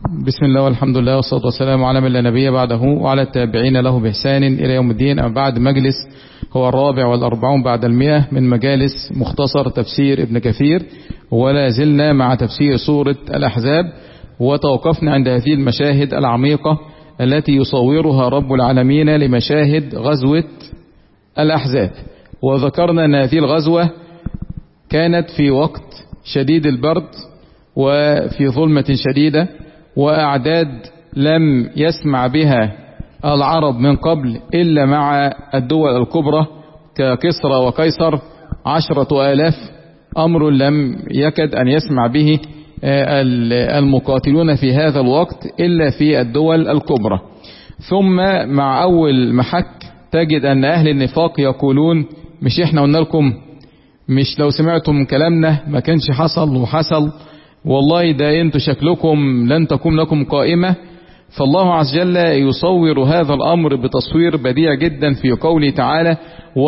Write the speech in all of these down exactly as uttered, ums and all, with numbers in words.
بسم الله والحمد لله والصلاة والسلام على من لا نبي بعده وعلى التابعين له بإحسان إلى يوم الدين. أما بعد، مجلس هو الرابع والأربعون بعد المئة من مجالس مختصر تفسير ابن كثير، ولا زلنا مع تفسير سورة الأحزاب، وتوقفنا عند هذه المشاهد العميقة التي يصورها رب العالمين لمشاهد غزوة الأحزاب. وذكرنا أن هذه الغزوة كانت في وقت شديد البرد وفي ظلمة شديدة، وأعداد لم يسمع بها العرب من قبل إلا مع الدول الكبرى ككسرى وقيصر، عشرة آلاف، أمر لم يكد أن يسمع به المقاتلون في هذا الوقت إلا في الدول الكبرى. ثم مع أول محك تجد أن أهل النفاق يقولون: مش إحنا قلنا لكم؟ مش لو سمعتم كلامنا ما كانش حصل وحصل؟ والله ده انتوا شكلكم لن تكون لكم قائمة. فالله عز وجل يصور هذا الأمر بتصوير بديع جدا في قوله تعالى: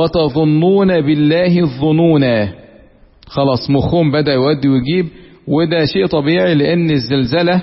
وتظنون بالله الظنونا. خلاص مخهم بدأ يودي ويجيب، وده شيء طبيعي لأن الزلزلة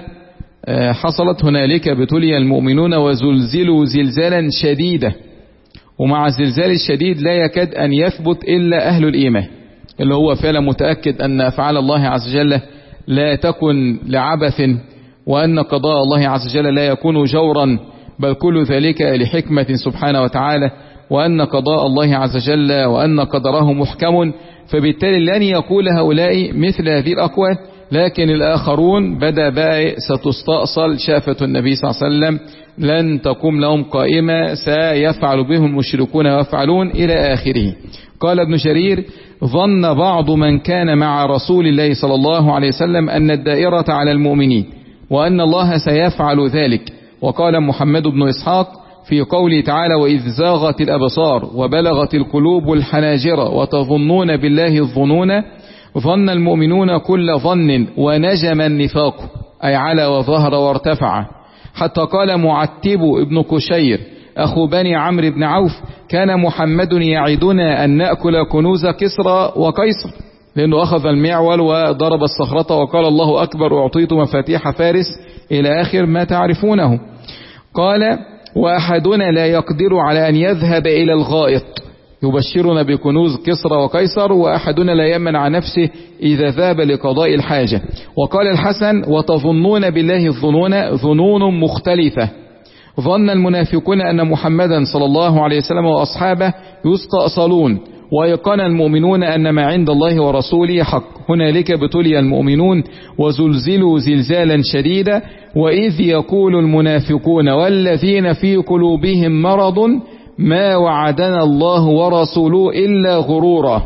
حصلت هنالك ابتلي المؤمنون وزلزلوا زلزالا شديدا، ومع الزلزال الشديد لا يكاد أن يثبت إلا أهل الإيمان، اللي هو فعلا متأكد أن أفعال الله عز وجل لا تكن لعبث، وأن قضاء الله عز وجل لا يكون جورا، بل كل ذلك لحكمة سبحانه وتعالى، وأن قضاء الله عز وجل وأن قدره محكم. فبالتالي لن يقول هؤلاء مثل هذه الأقوال، لكن الآخرون بدأ بقى ستستأصل شافة النبي صلى الله عليه وسلم، لن تقوم لهم قائمة، سيفعل بهم المشركون ويفعلون إلى آخره. قال ابن شرير: ظن بعض من كان مع رسول الله صلى الله عليه وسلم أن الدائرة على المؤمنين وأن الله سيفعل ذلك. وقال محمد بن إسحاق في قوله تعالى: وإذ زاغت الأبصار وبلغت القلوب الحناجر وتظنون بالله الظنون، ظن المؤمنون كل ظن ونجم النفاق، أي على وظهر وارتفع. حتى قال معتب ابن كشير أخو بني عمرو بن عوف: كان محمد يعدنا أن نأكل كنوز كسرى وقيصر، لأنه أخذ المعول وضرب الصخرة وقال: الله أكبر، أعطيت مفاتيح فارس، إلى آخر ما تعرفونه. قال: وأحدنا لا يقدر على أن يذهب إلى الغائط، يبشرنا بكنوز كسرى وقيصر، وأحدنا لا يمنع عن نفسه إذا ذهب لقضاء الحاجة. وقال الحسن: وتظنون بالله الظنون، ظنون مختلفة. ظن المنافقون أن محمدا صلى الله عليه وسلم وأصحابه يستأصلون، ويقن المؤمنون أن ما عند الله ورسوله حق. هنالك ابتلي المؤمنون وزلزلوا زلزالا شديدا، وإذ يقول المنافقون والذين في قلوبهم مرض ما وعدنا الله ورسوله إلا غرورا.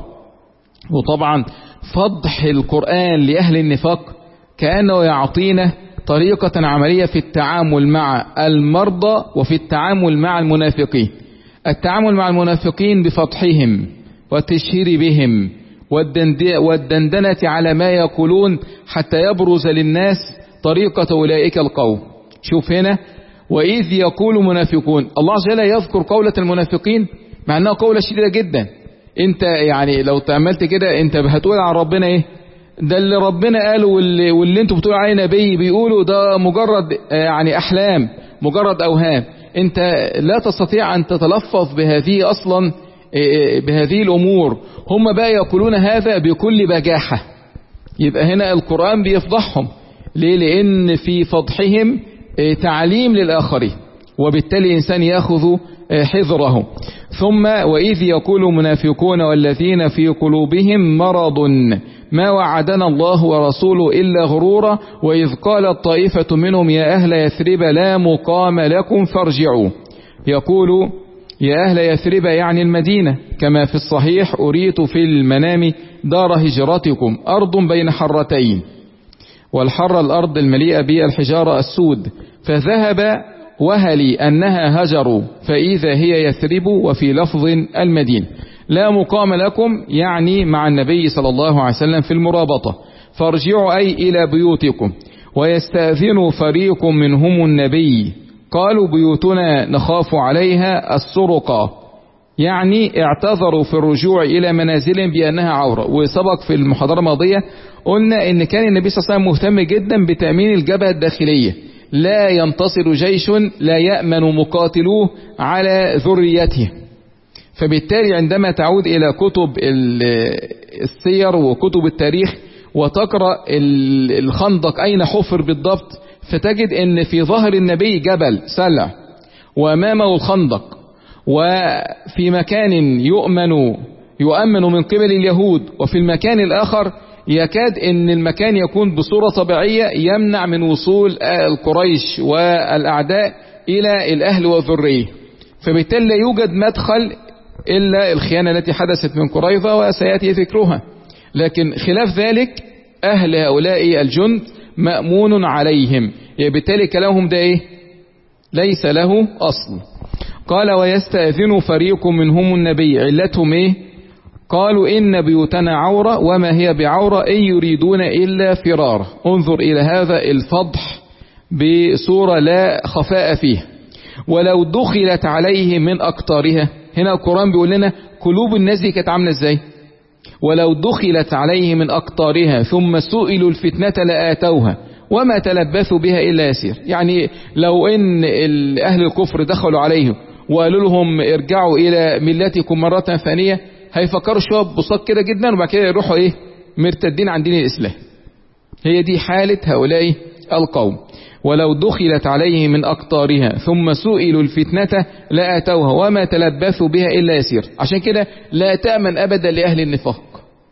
وطبعا فضح القرآن لأهل النفاق كأنه يعطينا طريقة عملية في التعامل مع المرضى وفي التعامل مع المنافقين. التعامل مع المنافقين بفضحهم والتشهير بهم والدندنة على ما يقولون حتى يبرز للناس طريقة أولئك القوم. شوف هنا: وإذ يقول منافقون، الله عز وجل يذكر قولة المنافقين مع أنها قولة شديدة جدا. انت يعني لو تعملت كده انت هتقول عن ربنا ايه؟ ده اللي ربنا قاله واللي, واللي انتوا بتقولوا عليه نبي بيقولوا ده مجرد يعني أحلام، مجرد أوهام. انت لا تستطيع أن تتلفظ بهذه أصلا، بهذه الأمور. هم بقى يقولون هذا بكل بجاحة. يبقى هنا القرآن بيفضحهم. ليه؟ لأن في فضحهم تعليم للآخرين، وبالتالي الإنسان يأخذ حذره. ثم: وإذ يقول المنافقون والذين في قلوبهم مرض ما وعدنا الله ورسوله إلا غرورا، وإذ قالت طائفة منهم يا أهل يثرب لا مقام لكم فارجعوا. يقول: يا أهل يثرب يعني المدينة، كما في الصحيح: أريت في المنام دار هجرتكم، أرض بين حرتين، والحر الأرض المليئة بالحجارة السود، فذهب وهلي أنها هجروا فإذا هي يثرب، وفي لفظ المدينة. لا مقام لكم يعني مع النبي صلى الله عليه وسلم في المرابطة، فارجعوا أي إلى بيوتكم. ويستأذن فريق منهم النبي، قالوا بيوتنا نخاف عليها السرقة، يعني اعتذروا في الرجوع إلى منازلهم بأنها عورة. وسبق في المحاضرة الماضية قلنا إن كان النبي صلى الله عليه وسلم مهتم جدا بتأمين الجبهة الداخلية، لا ينتصر جيش لا يأمن مقاتلوه على ذريته. فبالتالي عندما تعود إلى كتب السير وكتب التاريخ وتقرأ الخندق أين حفر بالضبط، فتجد أن في ظهر النبي جبل سلع، وأمامه الخندق، وفي مكان يؤمن يؤمن من قبل اليهود، وفي المكان الآخر يكاد أن المكان يكون بصورة طبيعية يمنع من وصول القريش والأعداء إلى الأهل والذرية. فبالتالي لا يوجد مدخل إلا الخيانة التي حدثت من قريظة وسيأتي ذكرها. لكن خلاف ذلك أهل هؤلاء الجند مأمون عليهم، بالتالي كلامهم ده إيه؟ ليس له أصل. قال ويستأذن فريق منهم النبي، علتهم إيه؟ قالوا إن بيوتنا عورة وما هي بعورة إن يريدون إلا فرارا. انظر إلى هذا الفضح بصورة لا خفاء فيه. ولو دخلت عليه من أقطارها، هنا القرآن بيقول لنا قلوب الناس دي كانت عاملة إزاي؟ ولو دخلت عليه من أقطارها ثم سئلوا الفتنة لآتوها وما تلبثوا بها إلا يسير. يعني لو إن أهل الكفر دخلوا عليه وقالوا لهم ارجعوا إلى ملتكم مرة ثانية، هيفكروا شوية ببساط كده جدا، وبعد كده يروحوا إيه؟ مرتدين عن دين الإسلام. هي دي حالة هؤلاء القوم. ولو دخلت عليه من أقطارها ثم سئلوا الفتنة لآتوها وما تلبثوا بها إلا يسير. عشان كده لا تأمن أبدا لأهل النفاق.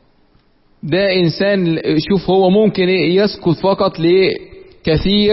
ده إنسان شوف هو ممكن يسكت فقط لكثير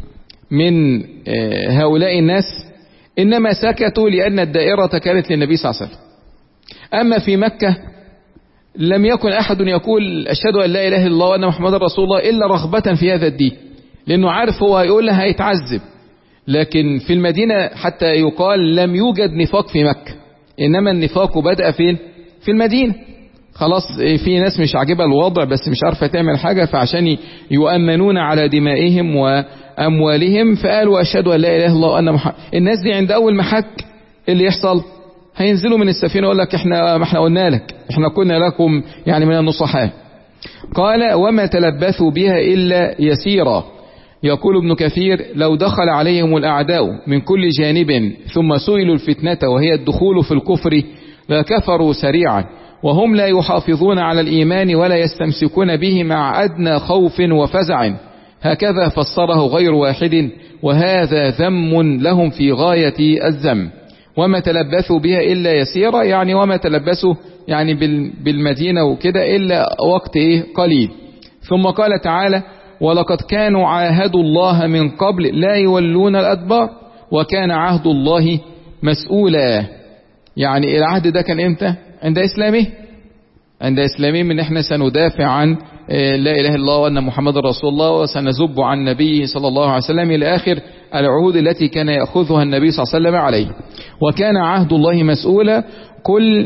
من هؤلاء الناس، إنما سكتوا لأن الدائرة كانت للنبي صلى الله عليه وسلم. أما في مكة لم يكن أحد يقول أشهد أن لا إله إلا الله وأن محمد رسول الله إلا رغبة في هذا الدين، لأنه عارف هو هيقول لها هيتعذب. لكن في المدينة حتى يقال لم يوجد نفاق في مكة، إنما النفاق بدأ فين؟ في المدينة. خلاص في ناس مش عاجبها الوضع بس مش عارفة تعمل حاجة، فعشان يؤمنون على دمائهم وأموالهم فقالوا أشهد أن لا إله إلا الله وأن محمد. الناس دي عند أول محك اللي يحصل هينزلوا من السفينة ويقول لك احنا ما احنا قلنا لك، احنا كنا لكم يعني من النصحاء. قال وما تلبثوا بها إلا يسيرا. يقول ابن كثير لو دخل عليهم الأعداء من كل جانب ثم سئلوا الفتنة وهي الدخول في الكفر لكفروا سريعا، وهم لا يحافظون على الإيمان ولا يستمسكون به مع أدنى خوف وفزع. هكذا فسره غير واحد، وهذا ذم لهم في غاية الذم. وما تلبثوا بها إلا يسيرا، يعني وما تلبثوا يعني بالمدينة وكده إلا وقت إيه قليل. ثم قال تعالى ولقد كانوا عاهدوا الله من قبل لا يولون الأدبار وكان عهد الله مسؤولا. يعني العهد ده كان إمتى؟ عند إسلامه، عند إسلامه من إحنا سندافع عن لا إله إلا الله وأن محمد رسول الله وسنزب عن نبيه صلى الله عليه وسلم إلى آخر العهود التي كان يأخذها النبي صلى الله عليه وسلم عليه. وكان عهد الله مسؤولا. قل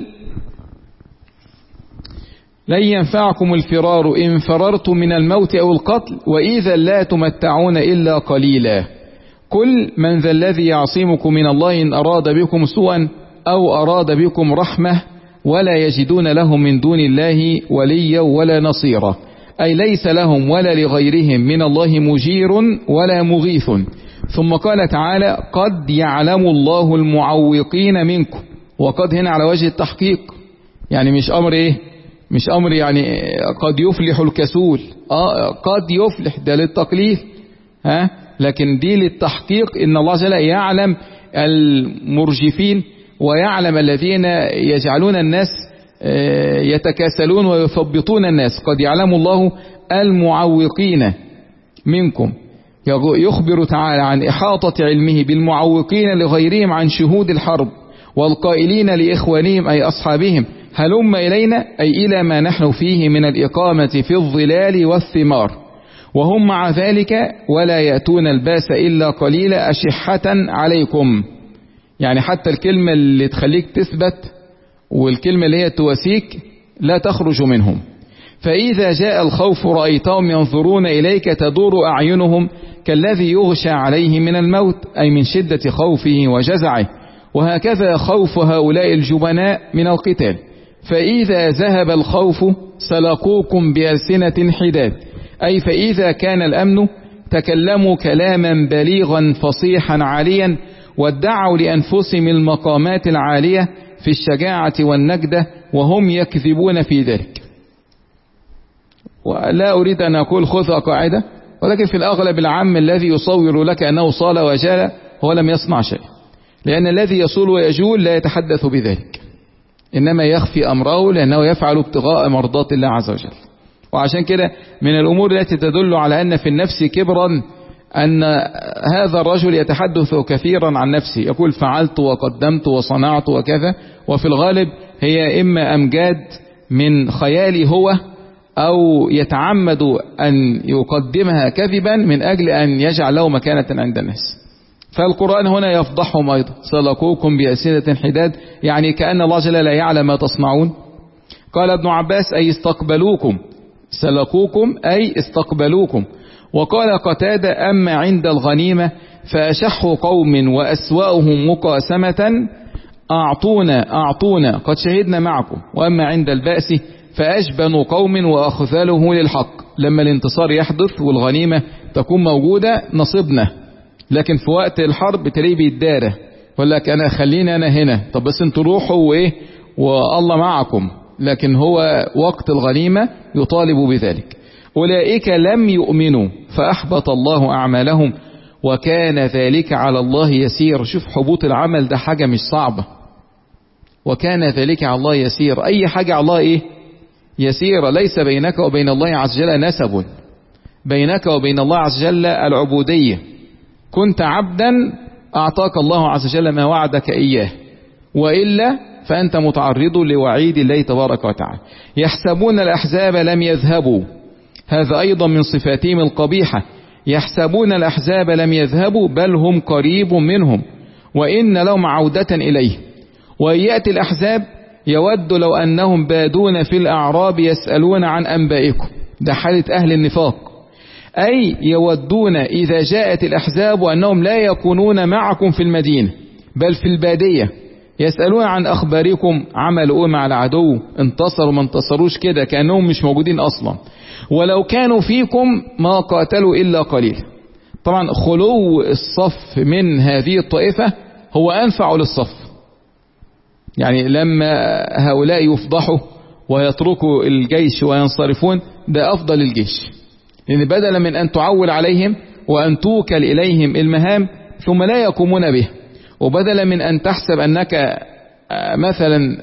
لن ينفعكم الفرار إن فررتم من الموت أو القتل وإذا لا تمتعون إلا قليلا. قل من ذا الذي يعصمكم من الله إن أراد بكم سوءا أو أراد بكم رحمة ولا يجدون لهم من دون الله وليا ولا نصيرا. أي ليس لهم ولا لغيرهم من الله مجير ولا مغيث. ثم قال تعالى قد يعلم الله المعوقين منكم. وقد هنا على وجه التحقيق، يعني مش أمر إيه مش أمر يعني قد يفلح الكسول، آه قد يفلح ده للتقليل، ها لكن دي للتحقيق. إن الله جل يعلم المرجفين ويعلم الذين يجعلون الناس يتكاسلون ويثبطون الناس. قد يعلم الله المعوقين منكم. يخبر تعالى عن إحاطة علمه بالمعوقين لغيرهم عن شهود الحرب والقائلين لإخوانهم أي أصحابهم هلم إلينا، أي إلى ما نحن فيه من الإقامة في الظلال والثمار، وهم مع ذلك ولا يأتون الباس إلا قليلا أشحة عليكم. يعني حتى الكلمة اللي تخليك تثبت والكلمة اللي هي تواسيك لا تخرج منهم. فإذا جاء الخوف رأيتهم ينظرون إليك تدور أعينهم كالذي يغشى عليه من الموت، أي من شدة خوفه وجزعه. وهكذا خوف هؤلاء الجبناء من القتال. فإذا ذهب الخوف سلقوكم بألسنة حداد، أي فإذا كان الأمن تكلموا كلاما بليغا فصيحا عاليا وادعوا لأنفسهم المقامات العالية في الشجاعة والنجدة وهم يكذبون في ذلك. ولا أريد أن أقول خذها قاعدة، ولكن في الأغلب العام الذي يصور لك أنه صال وجال هو لم يصنع شيء، لأن الذي يصول ويجول لا يتحدث بذلك، إنما يخفي أمره لأنه يفعل ابتغاء مرضات الله عز وجل. وعشان كده من الأمور التي تدل على أن في النفس كبرا أن هذا الرجل يتحدث كثيرا عن نفسه، يقول فعلت وقدمت وصنعت وكذا، وفي الغالب هي إما أمجاد من خيالي هو، أو يتعمد أن يقدمها كذبا من أجل أن يجعل له مكانة عند الناس. فالقرآن هنا يفضحهم أيضا، سلكوكم بألسنة حداد، يعني كأن الله جل لا يعلم ما تصنعون. قال ابن عباس أي استقبلوكم، سلكوكم أي استقبلوكم. وقال قتادة أما عند الغنيمة فأشح قوم وأسوأهم مقاسمة أعطونا أعطونا قد شهدنا معكم، وأما عند البأس فأجبن قوم وأخذله للحق. لما الانتصار يحدث والغنيمة تكون موجودة نصبنا، لكن في وقت الحرب تلاقيه بيتدارى، يقول لك أنا خليني أنا هنا، طب بس انتوا روحوا وإيه والله معكم، لكن هو وقت الغنيمة يطالب بذلك. أولئك لم يؤمنوا فأحبط الله أعمالهم وكان ذلك على الله يسير. شوف حبوط العمل ده حاجة مش صعبة، وكان ذلك على الله يسير. أي حاجة على الله إيه يسير. ليس بينك وبين الله عز وجل نسب، بينك وبين الله عز وجل العبودية. كنت عبدا أعطاك الله عز وجل ما وعدك إياه، وإلا فأنت متعرض لوعيد الله تبارك وتعالى. يحسبون الأحزاب لم يذهبوا، هذا أيضا من صفاتهم القبيحة. يحسبون الأحزاب لم يذهبوا بل هم قريب منهم وإن لهم عودة إليه. ويأتي الأحزاب يود لو أنهم بادون في الأعراب يسألون عن أنبائكم، ده حالة أهل النفاق. أي يودون إذا جاءت الأحزاب أنهم لا يكونون معكم في المدينة بل في البادية، يسألون عن أخباركم، عملوا مع العدو، انتصروا ما انتصروش، كده كأنهم مش موجودين أصلا. ولو كانوا فيكم ما قاتلوا إلا قليل. طبعا خلو الصف من هذه الطائفة هو أنفع للصف، يعني لما هؤلاء يفضحوا ويتركوا الجيش وينصرفون ده أفضل الجيش، لأن بدلا من أن تعول عليهم وأن توكل إليهم المهام ثم لا يقومون به، وبدلا من أن تحسب أنك مثلا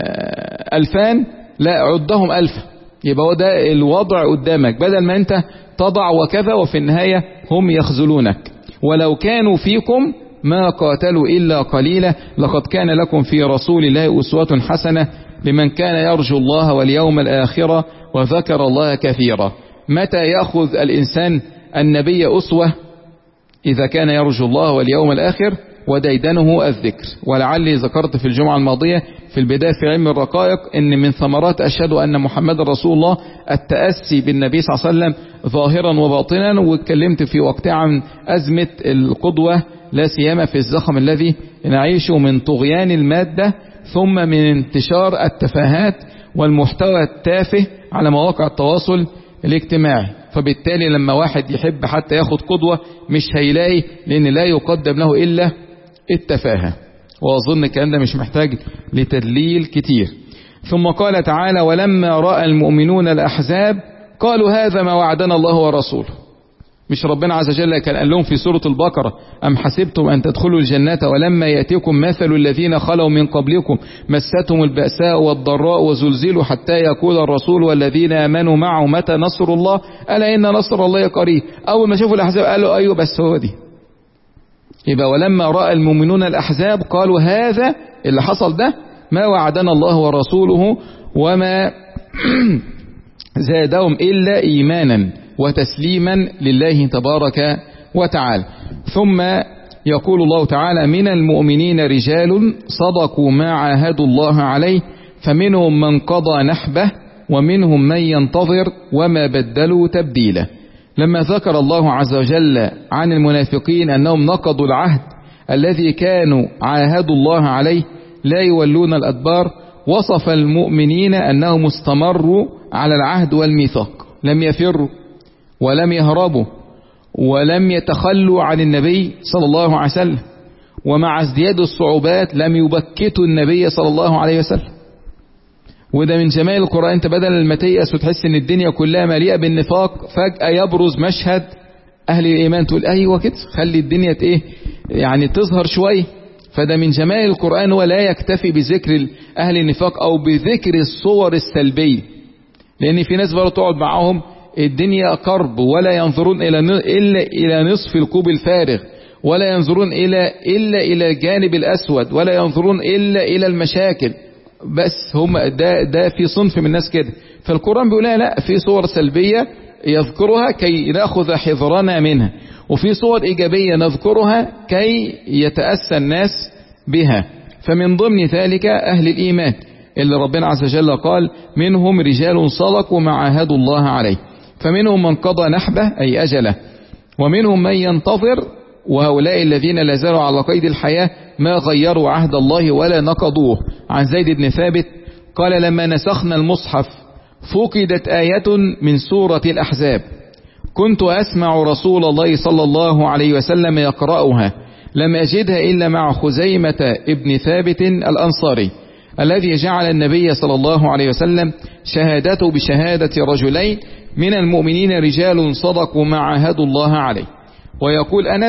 ألفان لا عدهم ألفا، يبقى ده الوضع قدامك، بدل ما أنت تضع وكذا وفي النهاية هم يخذلونك. ولو كانوا فيكم ما قاتلوا إلا قليلا لقد كان لكم في رسول الله أسوة حسنة لمن كان يرجو الله واليوم الآخر وذكر الله كثيرا. متى يأخذ الإنسان النبي أسوة؟ إذا كان يرجو الله واليوم الآخر وديدنه الذكر. ولعلي ذكرت في الجمعة الماضية في البداية في علم الرقائق إن من ثمرات أشهد أن محمد رسول الله التأسي بالنبي صلى الله عليه وسلم ظاهرا وباطنا، واتكلمت في وقتها عن أزمة القدوة لا سيما في الزخم الذي نعيشه من طغيان المادة ثم من انتشار التفاهات والمحتوى التافه على مواقع التواصل الاجتماعي. فبالتالي لما واحد يحب حتى ياخد قدوة مش هيلاقي، لأن لا يقدم له إلا التفاهة. وأظن الكلام ده مش محتاج لتدليل كتير. ثم قال تعالى ولما رأى المؤمنون الأحزاب قالوا هذا ما وعدنا الله ورسوله. مش ربنا عز وجل كان قال لهم في سورة البقرة أم حسبتم أن تدخلوا الجنة ولما يأتيكم مثل الذين خلوا من قبلكم مستهم البأساء والضراء وزلزلوا حتى يقول الرسول والذين آمنوا معه متى نصر الله ألا إن نصر الله قريب. أول ما شافوا الأحزاب قالوا أيوه بس هو دي. يبقى ولما رأى المؤمنون الأحزاب قالوا هذا اللي حصل ده ما وعدنا الله ورسوله وما زادهم إلا إيمانا وتسليما لله تبارك وتعالى. ثم يقول الله تعالى من المؤمنين رجال صدقوا ما عاهدوا الله عليه فمنهم من قضى نحبه ومنهم من ينتظر وما بدلوا تبديلا. لما ذكر الله عز وجل عن المنافقين أنهم نقضوا العهد الذي كانوا عاهدوا الله عليه لا يولون الأدبار، وصف المؤمنين أنهم استمروا على العهد والميثاق، لم يفروا ولم يهربوا ولم يتخلوا عن النبي صلى الله عليه وسلم، ومع ازدياد الصعوبات لم يبكتوا النبي صلى الله عليه وسلم. وده من جمال القرآن. انت بدل ما تيأس وتحس ان الدنيا كلها مليئة بالنفاق، فجأة يبرز مشهد اهل الايمان، تقول ايوه كده، خلي الدنيا ايه يعني تظهر شوية. فده من جمال القرآن، ولا يكتفي بذكر اهل النفاق او بذكر الصور السلبية، لان في ناس بقى تقعد معاهم الدنيا كرب، ولا ينظرون الى الا الى نصف الكوب الفارغ، ولا ينظرون الى الا الى الجانب الاسود، ولا ينظرون الا الى المشاكل. بس هم ده ده في صنف من الناس كده. فالقرآن بيقول لا، في صور سلبية يذكرها كي نأخذ حذرنا منها، وفي صور إيجابية نذكرها كي يتأسى الناس بها. فمن ضمن ذلك أهل الإيمان اللي ربنا عز وجل قال منهم رجال صدقوا ما عاهدوا الله عليه، فمنهم من قضى نحبه أي أجله، ومنهم من ينتظر، وهؤلاء الذين لا زالوا على قيد الحياة ما غيروا عهد الله ولا نقضوه. عن زيد بن ثابت قال لما نسخنا المصحف فقدت آية من سورة الأحزاب، كنت أسمع رسول الله صلى الله عليه وسلم يقرأها، لم أجدها إلا مع خزيمة ابن ثابت الأنصاري الذي جعل النبي صلى الله عليه وسلم شهادته بشهادة رجلين من المؤمنين رجال صدقوا ما عاهدوا الله عليه. ويقول أنس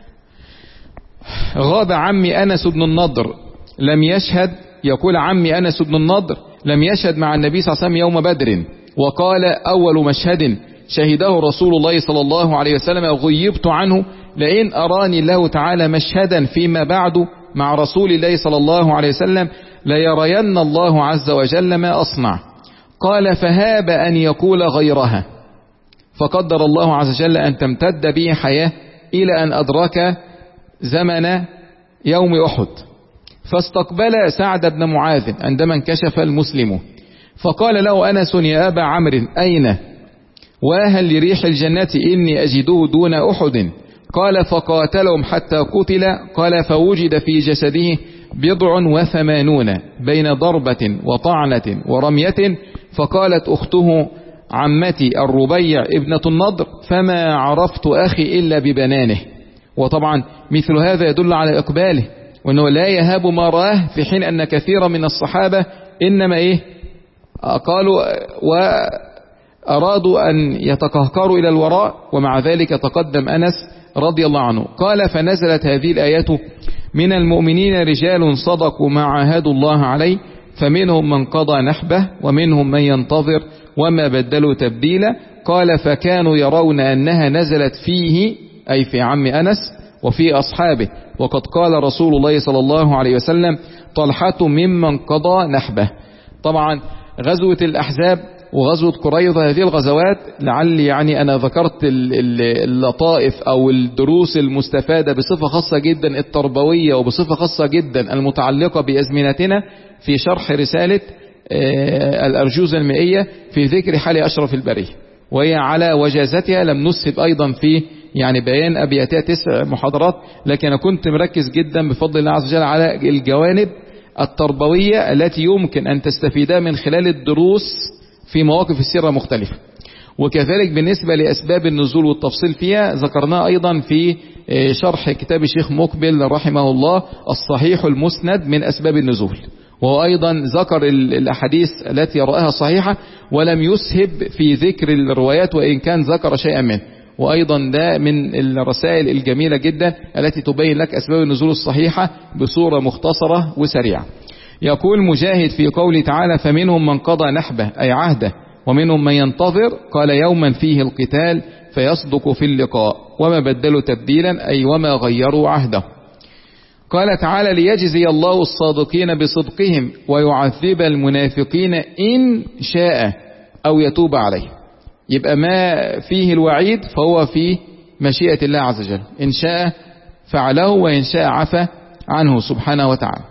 غاب عمي أنس بن النضر لم يشهد، يقول عمي أنس بن النضر لم يشهد مع النبي صلى الله عليه وسلم يوم بدر، وقال أول مشهد شهده رسول الله صلى الله عليه وسلم غيبت عنه لئن أراني الله تعالى مشهدا فيما بعد مع رسول الله صلى الله عليه وسلم ليرين الله عز وجل ما أصنع. قال فهاب أن يقول غيرها، فقدر الله عز وجل أن تمتد به حياة إلى أن أدرك زمن يوم أحد، فاستقبل سعد بن معاذ عندما انكشف المسلم، فقال له أنس يا أبا عمرو أين؟ وهل لريح الجنة إني أجده دون أحد؟ قال فقاتلهم حتى قتل، قال فوجد في جسده بضع وثمانون بين ضربة وطعنة ورمية، فقالت أخته عمتي الربيع ابنة النضر فما عرفت أخي إلا ببنانه. وطبعا مثل هذا يدل على إقباله، وأنه لا يهاب ما راه، في حين أن كثيرا من الصحابة إنما إيه قالوا وأرادوا أن يتقهقروا إلى الوراء، ومع ذلك تقدم أنس رضي الله عنه. قال فنزلت هذه الآيات من المؤمنين رجال صدقوا ما عاهدوا الله عليه فمنهم من قضى نحبه ومنهم من ينتظر وما بدلوا تبديلا. قال فكانوا يرون أنها نزلت فيه أي في عم أنس وفي أصحابه، وقد قال رسول الله صلى الله عليه وسلم طلحة ممن قضى نحبه. طبعا غزوة الأحزاب وغزوة قريظة هذه الغزوات لعلي يعني أنا ذكرت اللطائف أو الدروس المستفادة بصفة خاصة جدا التربوية، وبصفة خاصة جدا المتعلقة بأزمنتنا في شرح رسالة الأرجوزة المائية في ذكر حال أشرف البرية، وهي على وجازتها لم نسهب أيضا في يعني بيان أبياتها تسع محاضرات، لكن أنا كنت مركز جدا بفضل الله عز وجل على الجوانب التربوية التي يمكن أن تستفيدها من خلال الدروس في مواقف السيرة مختلفة. وكذلك بالنسبة لأسباب النزول والتفصيل فيها ذكرناها أيضا في شرح كتاب الشيخ مقبل رحمه الله الصحيح المسند من أسباب النزول، وهو أيضا ذكر الأحاديث التي رأها صحيحة ولم يسهب في ذكر الروايات وإن كان ذكر شيئا منه. وأيضا ده من الرسائل الجميلة جدا التي تبين لك أسباب النزول الصحيحة بصورة مختصرة وسريعة. يقول مجاهد في قوله تعالى فمنهم من قضى نحبه أي عهده ومنهم من ينتظر، قال يوما فيه القتال فيصدق في اللقاء وما بدلوا تبديلا أي وما غيروا عهده. قال تعالى ليجزي الله الصادقين بصدقهم ويعذب المنافقين إن شاء أو يتوب عليه. يبقى ما فيه الوعيد فهو في مشيئة الله عز وجل، إن شاء فعله وإن شاء عفى عنه سبحانه وتعالى.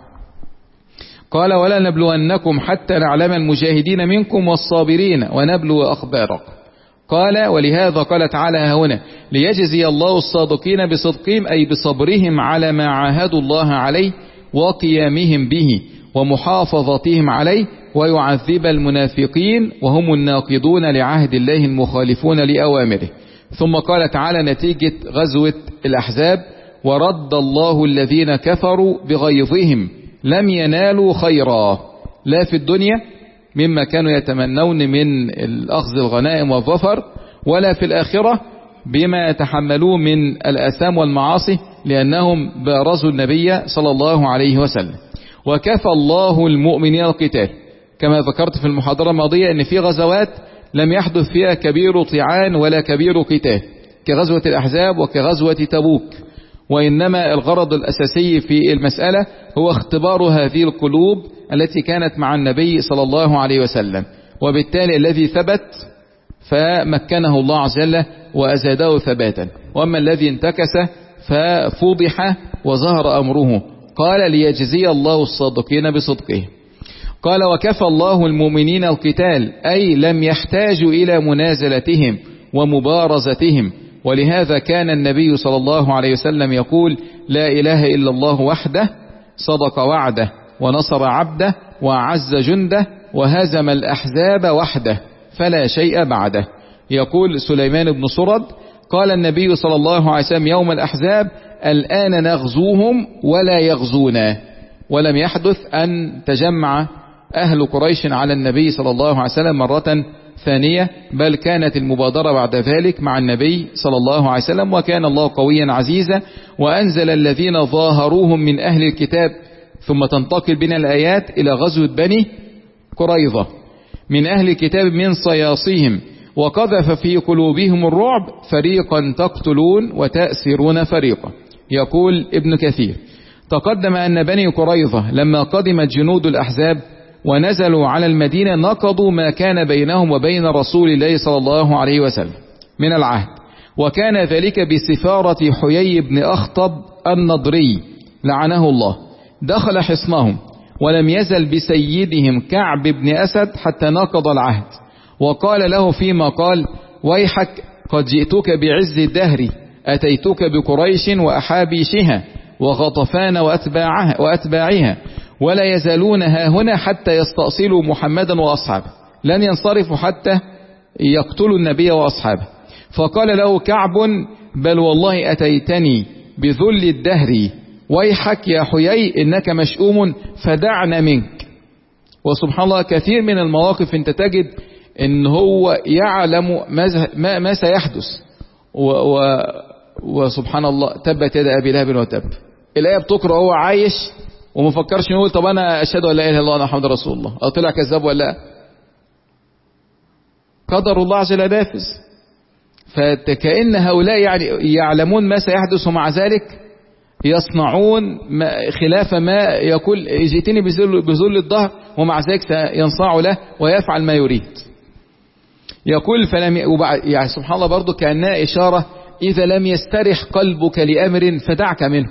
قال ولا نبلونكم حتى نعلم المجاهدين منكم والصابرين ونبلو أخباركم. قال ولهذا قال تعالى هنا ليجزي الله الصادقين بصدقهم أي بصبرهم على ما عاهدوا الله عليه وقيامهم به ومحافظتهم عليه، ويعذب المنافقين وهم الناقضون لعهد الله المخالفون لأوامره. ثم قال تعالى نتيجة غزوة الأحزاب: ورد الله الذين كفروا بغيظهم لم ينالوا خيرا لا في الدنيا مما كانوا يتمنون من الأخذ الغنائم والظفر، ولا في الآخرة بما يتحملون من الآثام والمعاصي، لأنهم بارزوا النبي صلى الله عليه وسلم. وكفى الله المؤمنين القتال، كما ذكرت في المحاضرة الماضية أن في غزوات لم يحدث فيها كبير طعان ولا كبير قتال كغزوة الأحزاب وكغزوة تبوك، وإنما الغرض الأساسي في المسألة هو اختبار هذه القلوب التي كانت مع النبي صلى الله عليه وسلم، وبالتالي الذي ثبت فمكنه الله عز وجل وأزاده ثباتا، وأما الذي انتكس ففضح وظهر أمره. قال ليجزي الله الصادقين بصدقه. قال وكفى الله المؤمنين القتال، أي لم يحتاجوا إلى منازلتهم ومبارزتهم، ولهذا كان النبي صلى الله عليه وسلم يقول: لا إله إلا الله وحده صدق وعده ونصر عبده وأعز جنده وهزم الأحزاب وحده فلا شيء بعده. يقول سليمان بن سرد: قال النبي صلى الله عليه وسلم يوم الأحزاب: الآن نغزوهم ولا يغزونا. ولم يحدث أن تجمع أهل قريش على النبي صلى الله عليه وسلم مرة ثانية، بل كانت المبادرة بعد ذلك مع النبي صلى الله عليه وسلم، وكان الله قويا عزيزا وأنزل الذين ظاهروهم من أهل الكتاب. ثم تنتقل بنا الآيات إلى غزوة بني قريظة من أهل الكتاب من صياصيهم وقذف في قلوبهم الرعب فريقا تقتلون وتأسرون فريقا. يقول ابن كثير: تقدم أن بني قريظة لما قدمت جنود الأحزاب ونزلوا على المدينة نقضوا ما كان بينهم وبين رسول الله صلى الله عليه وسلم من العهد، وكان ذلك بسفارة حيي بن أخطب النضري لعنه الله. دخل حصنهم ولم يزل بسيدهم كعب بن أسد حتى نقض العهد، وقال له فيما قال: ويحك قد جئتك بعز الدهر، أتيتك بقريش وأحابيشها وغطفان وأتباعها, وأتباعها ولا يزالون ها هنا حتى يستأصلوا محمدا وأصحابه، لن ينصرفوا حتى يقتلوا النبي وأصحابه. فقال له كعب: بل والله أتيتني بذل الدهر، ويحك يا حيي إنك مشؤوم فدعنا منك. وسبحان الله كثير من المواقف انت تجد ان هو يعلم ما, ما سيحدث و و وسبحان الله تبت يد أبي لهب وتب. الآية بتقرأ وهو عايش ومفكرش يقول طب أنا أشهد أن لا إله إلا الله محمد رسول الله، أو طلع كذاب ولا لا. قدر الله عز وجل نافذ. فكأن هؤلاء يعني يعلمون ما سيحدث ومع ذلك يصنعون خلاف ما يقول جئتني بذل الظهر، ومع ذلك سينصاع له ويفعل ما يريد. يقول فلم يعني سبحان الله برضو كأنها إشارة: إذا لم يسترح قلبك لأمر فدعك منه.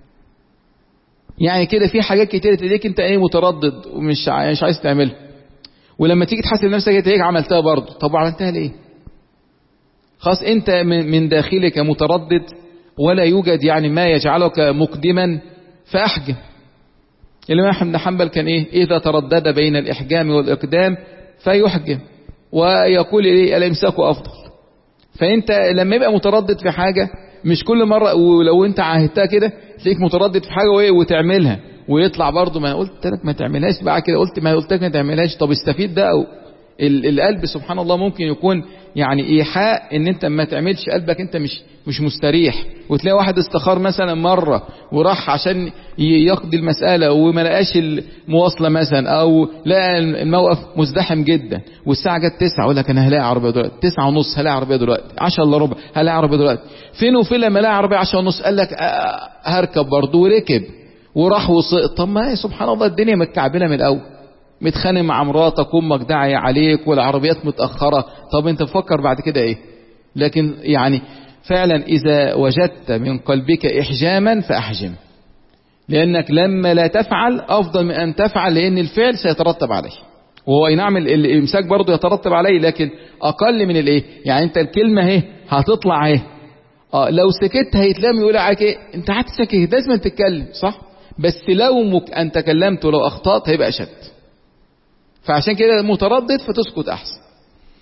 يعني كده في حاجات كتير تلاقيك انت ايه متردد ومش مش عايز تعملها، ولما تيجي تحاسب نفسك تلاقيك عملتها برضو. طب عملتها ليه؟ خلاص انت من داخلك متردد ولا يوجد يعني ما يجعلك مقدما فأحجم. الإمام أحمد بن حنبل كان ايه؟ إذا تردد بين الإحجام والإقدام فيحجم، ويقول ايه؟ الإمساك أفضل. فانت لما يبقى متردد في حاجة مش كل مرة، ولو انت عاهدتها كده تلاقيك متردد في حاجة وايه وتعملها ويطلع برضو ما قلت لك ما تعملهاش، بقى كده قلت ما قلت لك ما تعملهاش. طب استفيد ده. أو القلب سبحان الله ممكن يكون يعني ايحاء ان انت ما تعملش، قلبك انت مش مش مستريح. وتلاقي واحد استخار مثلا مرة وراح عشان يقضي المسألة وما لقاش المواصلة مثلا، او لقى الموقف مزدحم جدا والساعة جت تسعة، اقول لك انا هلاقي عربية دلوقتي، تسعة ونص هلاقي عربية دلوقتي، عشرة الا ربع هلاقي عربية دلوقتي، فين وفين لما لاقي عربية عشرة ونص قال لك هركب برضه وركب وراح وسقط. طب ما سبحان الله الدنيا متكعبلة من الاول، متخانق مع مراتك وامك داعية عليك والعربيات متأخرة. طب انت فكر بعد كده ايه؟ لكن يعني فعلا اذا وجدت من قلبك احجاما فاحجم، لانك لما لا تفعل افضل من ان تفعل، لان الفعل سيترتب عليه. وهو نعم الامساك برضه يترتب عليه لكن اقل من الايه. يعني انت الكلمة اهي هتطلع اهي، اه لو سكت هيتلام يقول عليك ايه؟ انت قعدت ساكت لازم تتكلم صح، بس لومك ان تكلمت ولو اخطأت هيبقى اشد. فعشان كده متردد فتسكت احسن.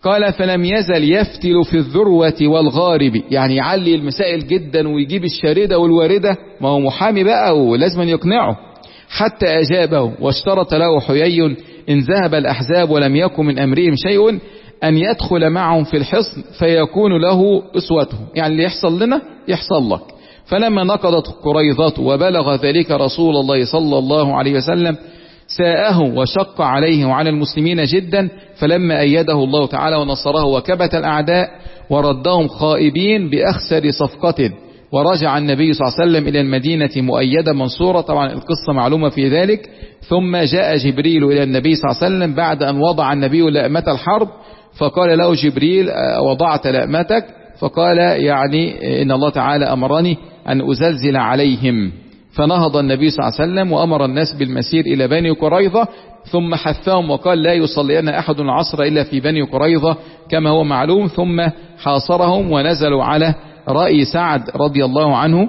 قال فلم يزل يفتل في الذروة والغارب، يعني يعلي المسائل جدا ويجيب الشاردة والواردة، ما هو محامي بقى ولازم يقنعه، حتى أجابه واشترط له حيي إن ذهب الأحزاب ولم يكن من أمرهم شيء أن يدخل معهم في الحصن فيكون له أسوته، يعني اللي يحصل لنا يحصل لك. فلما نقضت قريظة وبلغ ذلك رسول الله صلى الله عليه وسلم ساءه وشق عليه وعلى المسلمين جدا، فلما أيده الله تعالى ونصره وكبت الأعداء وردهم خائبين بأخسر صفقة، ورجع النبي صلى الله عليه وسلم إلى المدينة مؤيدا منصورا. طبعا القصة معلومة في ذلك. ثم جاء جبريل إلى النبي صلى الله عليه وسلم بعد أن وضع النبي لأمة الحرب، فقال له جبريل وضعت لأمتك؟ فقال يعني إن الله تعالى أمرني أن أزلزل عليهم. فنهض النبي صلى الله عليه وسلم وأمر الناس بالمسير إلى بني قريظة، ثم حثهم وقال لا يصلين أحد العصر إلا في بني قريظة كما هو معلوم. ثم حاصرهم ونزلوا على رأي سعد رضي الله عنه،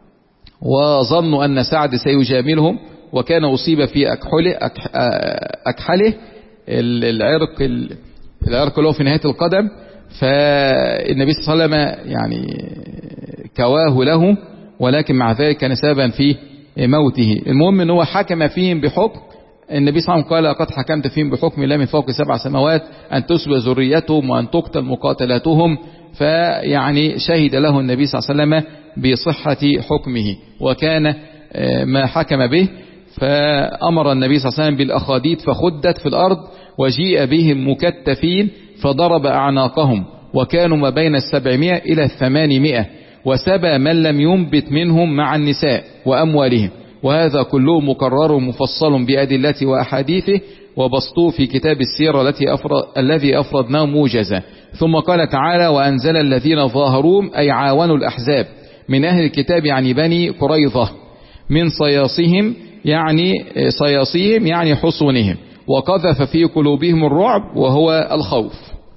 وظنوا أن سعد سيجاملهم، وكان أصيب في أكحله, أكحله العرق العرق له في نهاية القدم، فالنبي صلى الله عليه وسلم يعني كواه له، ولكن مع ذلك كان سببا في موته. المهم أنه حكم فيهم بحكم النبي صلى الله عليه وسلم، قال لقد حكمت فيهم بحكم الله من فوق سبع سماوات أن تسبى ذريتهم وأن تقتل مقاتلاتهم. فيعني شهد له النبي صلى الله عليه وسلم بصحة حكمه، وكان ما حكم به. فأمر النبي صلى الله عليه وسلم بالأخاديد فخدت في الأرض، وجيء بهم مكتفين فضرب أعناقهم، وكانوا ما بين السبعمائة إلى الثمانمائة، وسبى من لم ينبت منهم مع النساء وأموالهم. وهذا كله مقرر مفصل بأدلته وأحاديثه، وبسطوه في كتاب السيرة التي أفرد الذي أفردناه موجزا. ثم قال تعالى وأنزل الذين ظاهروهم أي عاونوا الأحزاب من أهل الكتاب يعني بني قريظة من صياصهم يعني صياصهم يعني حصونهم، وقذف في قلوبهم الرعب وهو الخوف.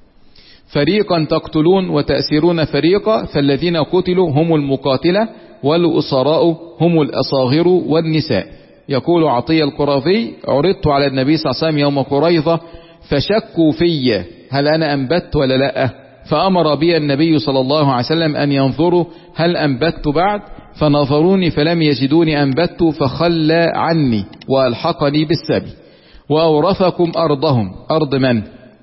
فريقا تقتلون وتأسرون فريقا، فالذين قتلوا هم المقاتلة والأسراء هم الأصاغر والنساء. يقول عطية القرظي عرضت على النبي صلى الله عليه وسلم يوم قريظة فشكوا في هل أنا أنبت ولا لا، فأمر بي النبي صلى الله عليه وسلم أن ينظروا هل أنبت بعد، فنظروني فلم يجدوني أنبت، فخلى عني وألحقني بالسبي. وأورثكم أرضهم، أرض من؟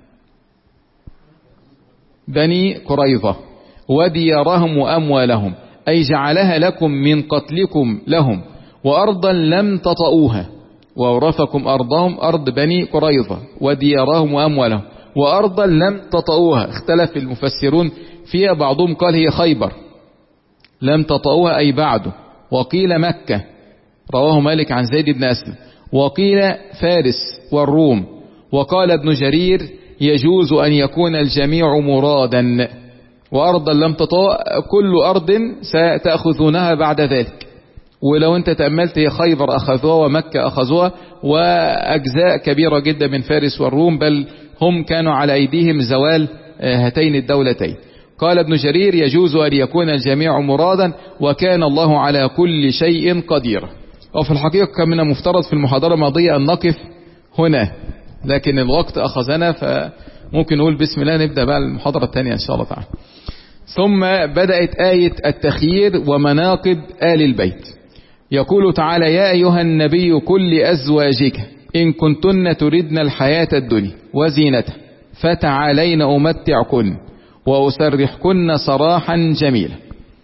بني قريظة، وديارهم وأموالهم، أي جعلها لكم من قتلكم لهم، وأرضا لم تطئوها. وأورثكم أرضهم، أرض بني قريظة، وديارهم وأموالهم، وأرضا لم تطئوها. اختلف المفسرون فيها، بعضهم قال هي خيبر لم تطئوها أي بعده، وقيل مكة رواه مالك عن زيد بن أسلم، وقيل فارس والروم. وقال ابن جرير يجوز أن يكون الجميع مرادا، وأرضا لم تطأ كل أرض ستأخذونها بعد ذلك. ولو انت تأملت هي خيبر أخذوها ومكة أخذوها وأجزاء كبيرة جدا من فارس والروم، بل هم كانوا على أيديهم زوال هاتين الدولتين. قال ابن جرير يجوز أن يكون الجميع مرادا، وكان الله على كل شيء قدير. وفي الحقيقة كان من المفترض في المحاضرة الماضية أن نقف هنا، لكن الوقت أخذنا، فممكن نقول بسم الله نبدأ بقى المحاضرة الثانية إن شاء الله تعالى. ثم بدأت آية التخيير ومناقب آل البيت. يقول تعالى يا أيها النبي قل لأزواجك إن كنتن تردن الحياة الدنيا وزينتها فتعالين أمتعكن وأسرحكن سراحا جميلا.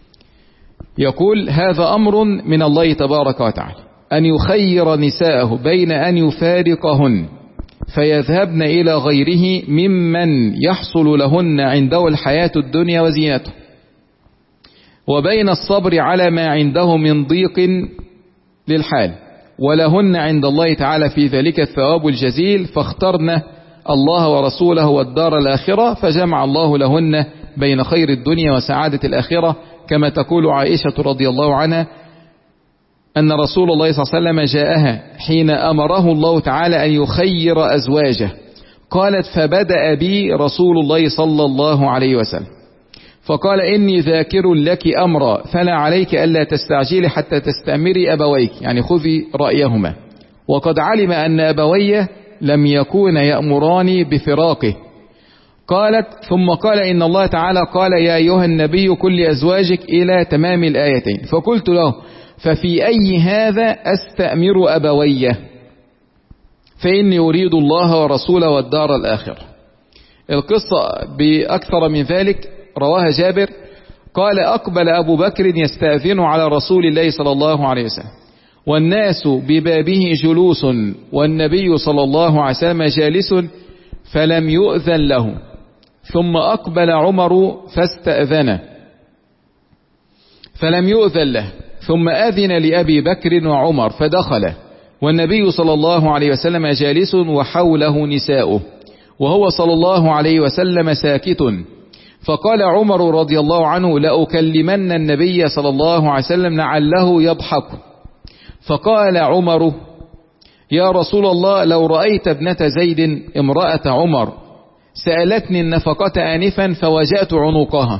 يقول هذا أمر من الله تبارك وتعالى أن يخير نساءه بين أن يفارقهن فيذهبن إلى غيره ممن يحصل لهن عنده الحياة الدنيا وزينته، وبين الصبر على ما عنده من ضيق للحال، ولهن عند الله تعالى في ذلك الثواب الجزيل، فاخترن الله ورسوله والدار الآخرة، فجمع الله لهن بين خير الدنيا وسعادة الآخرة، كما تقول عائشة رضي الله عنها أن رسول الله صلى الله عليه وسلم جاءها حين أمره الله تعالى أن يخير أزواجه، قالت فبدأ بي رسول الله صلى الله عليه وسلم فقال إني ذاكر لك أمرا فلا عليك ألا تستعجلي حتى تستأمري أبويك، يعني خذي رأيهما، وقد علم أن أبوي لم يكون يأمراني بفراقه، قالت ثم قال إن الله تعالى قال يا أيها النبي كل أزواجك إلى تمام الآيتين. فقلت له ففي أي هذا أستأمر أبوي فإني أريد الله ورسوله والدار الآخرة. القصة بأكثر من ذلك رواها جابر قال أقبل أبو بكر يستأذن على رسول الله صلى الله عليه وسلم والناس ببابه جلوس والنبي صلى الله عليه وسلم جالس فلم يؤذن له، ثم أقبل عمر فاستأذن فلم يؤذن له، ثم أذن لأبي بكر وعمر فدخل والنبي صلى الله عليه وسلم جالس وحوله نساؤه وهو صلى الله عليه وسلم ساكت. فقال عمر رضي الله عنه لأكلمن النبي صلى الله عليه وسلم لعله يضحك. فقال عمر يا رسول الله لو رأيت ابنة زيد امرأة عمر سألتني النفقة آنفا فوجأت عنقها،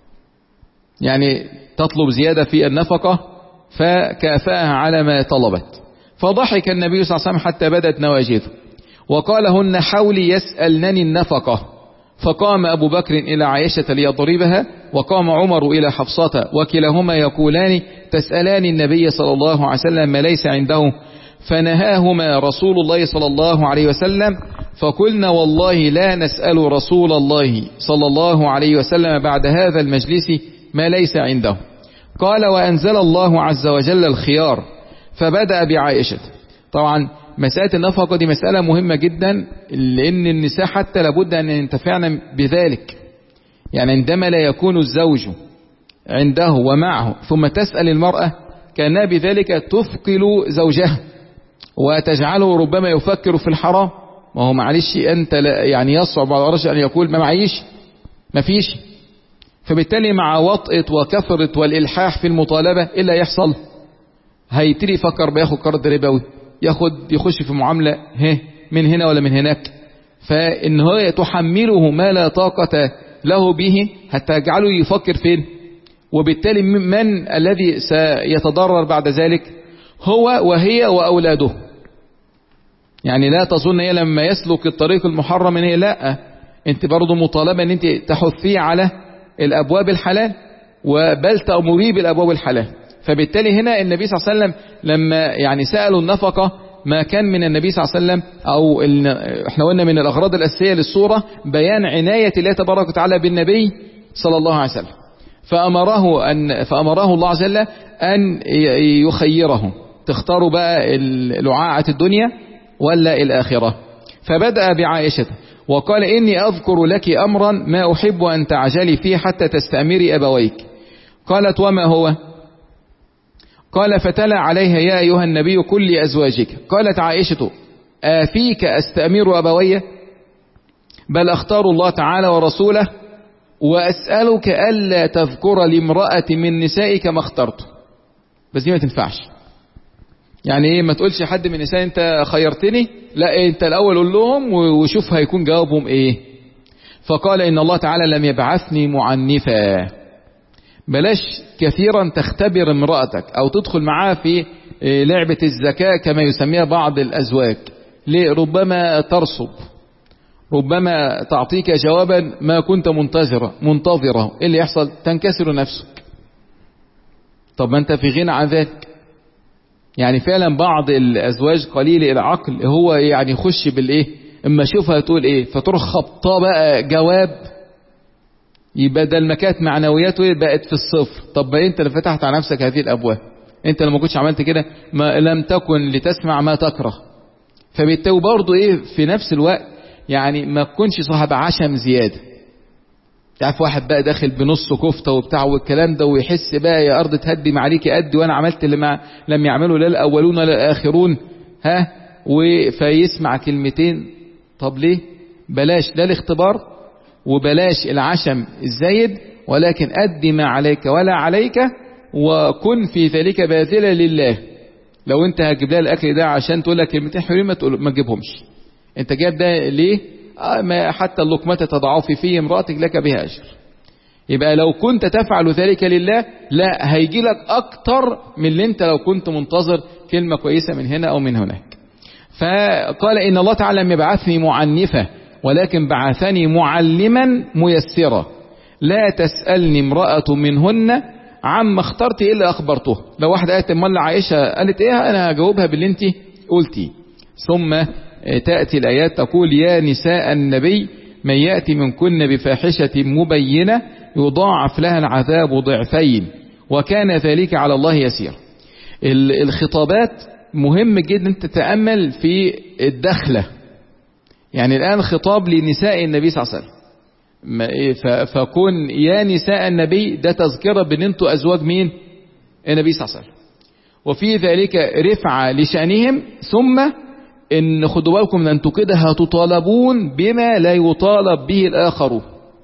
يعني تطلب زيادة في النفقة فكافأها على ما طلبت. فضحك النبي صلى الله عليه وسلم حتى بدت نواجذه وقال هن حولي يسألنني النفقة. فقام أبو بكر إلى عائشة ليضربها وقام عمر إلى حفصة وكلاهما يقولان تسألان النبي صلى الله عليه وسلم ما ليس عنده، فنهاهما رسول الله صلى الله عليه وسلم فقلنا والله لا نسأل رسول الله صلى الله عليه وسلم بعد هذا المجلس ما ليس عنده. قال وأنزل الله عز وجل الخيار فبدأ بعائشة. طبعا مسألة النفقة دي مسألة مهمة جدا لأن النساء حتى لابد أن ينتفعن بذلك، يعني عندما لا يكون الزوج عنده ومعه ثم تسأل المرأة كأنها بذلك تثقل زوجها وتجعله ربما يفكر في الحرام. ما هو معلش أنت يعني يصعب على الرجل أن يقول ما معيش ما فيش، فبالتالي مع وطئة وكثرة والإلحاح في المطالبة إلا يحصل هيبتدي يفكر بياخد قرض ربوي، ياخد يخش في معاملة هه من هنا ولا من هناك، فإن هو تحمله ما لا طاقة له به هتجعله يفكر فين، وبالتالي من الذي سيتضرر بعد ذلك هو وهي وأولاده. يعني لا تظن هي لما يسلك الطريق المحرم ان هي لا، انت برضو مطالبة ان انت تحثيه على الابواب الحلال وبل تأمريه بالابواب الحلال. فبالتالي هنا النبي صلى الله عليه وسلم لما يعني سألوا النفقة ما كان من النبي صلى الله عليه وسلم او احنا قلنا من الاغراض الاساسية للصورة بيان عناية الله تبارك وتعالى بالنبي صلى الله عليه وسلم، فأمره أن فأمره الله عز وجل أن يخيره تختاروا بقى لعاعة الدنيا ولا الآخرة. فبدأ بعائشة وقال إني أذكر لك أمرا ما أحب أن تعجلي فيه حتى تستأمري أبويك. قالت وما هو؟ قال فتلا عليها يا أيها النبي كل أزواجك. قالت عائشة آفيك أستأمر أبوي بل أختار الله تعالى ورسوله وأسألك ألا تذكر لامرأة من نسائك ما اخترته. بس دي ما تنفعش، يعني ايه ما تقولش حد من النساء انت خيرتني، لا انت الاول قول لهم وشوف هيكون جوابهم ايه. فقال ان الله تعالى لم يبعثني معنفا، بلاش كثيرا تختبر امرأتك او تدخل معاها في لعبة الذكاء كما يسميها بعض الازواج، ليه؟ ربما ترصب، ربما تعطيك جوابا ما كنت منتظرة منتظره، ايه اللي يحصل؟ تنكسر نفسك. طب ما انت في غنى عن ذلك. يعني فعلا بعض الازواج قليل العقل هو يعني يخش بالايه اما اشوفها تقول ايه فتروح خبطاه بقى جواب، يبقى ده المكات معنوياته بقت في الصفر. طب بقى انت اللي فتحت على نفسك هذه الابواب، انت لما كنتش عملت كده ما لم تكن لتسمع ما تكره. فبالتالي برضه ايه في نفس الوقت يعني ما تكونش صاحب عشم زياده. تعرف واحد بقى داخل بنص كفته وبتاع والكلام ده ويحس بقى يا ارض تهدي معليكي قد وانا عملت اللي ما لم يعمله لا الاولون ولا الاخرون، ها وفيسمع كلمتين. طب ليه؟ بلاش ده الاختبار وبلاش العشم الزايد، ولكن ادي ما عليك ولا عليك وكن في ذلك باذلا لله. لو انت هتجيب لها الاكل ده عشان تقول لك كلمتين حلوين ما تقول ما تجيبهمش. انت جايب ده ليه؟ آه ما حتى اللقمة تضعف فيه امرأتك لك بها أجر. يبقى لو كنت تفعل ذلك لله لا هيجي لك أكتر من اللي انت لو كنت منتظر كلمة كويسة من هنا أو من هناك. فقال إن الله تعالى لم يبعثني معنفة ولكن بعثني معلما ميسرا، لا تسألني امرأة منهن عما اخترت إلا أخبرته. لو واحدة قالت امال عائشة قالت إيه، أنا هجاوبها باللي أنت قلتي. ثم تأتي الآيات تقول يا نساء النبي من يأتي منكن بفاحشة مبينة يضاعف لها العذاب ضعفين وكان ذلك على الله يسير. الخطابات مهم جدا أن تتأمل في الدخلة. يعني الآن خطاب لنساء النبي صلى الله عليه وسلم، فكون يا نساء النبي ده تذكرة بأن انتوا أزواج مين؟ النبي صلى الله عليه وسلم، وفي ذلك رفعة لشأنهم. ثم إن خدوا بالكم أن انتوا كده هتطالبون بما لا يطالب به الآخرون،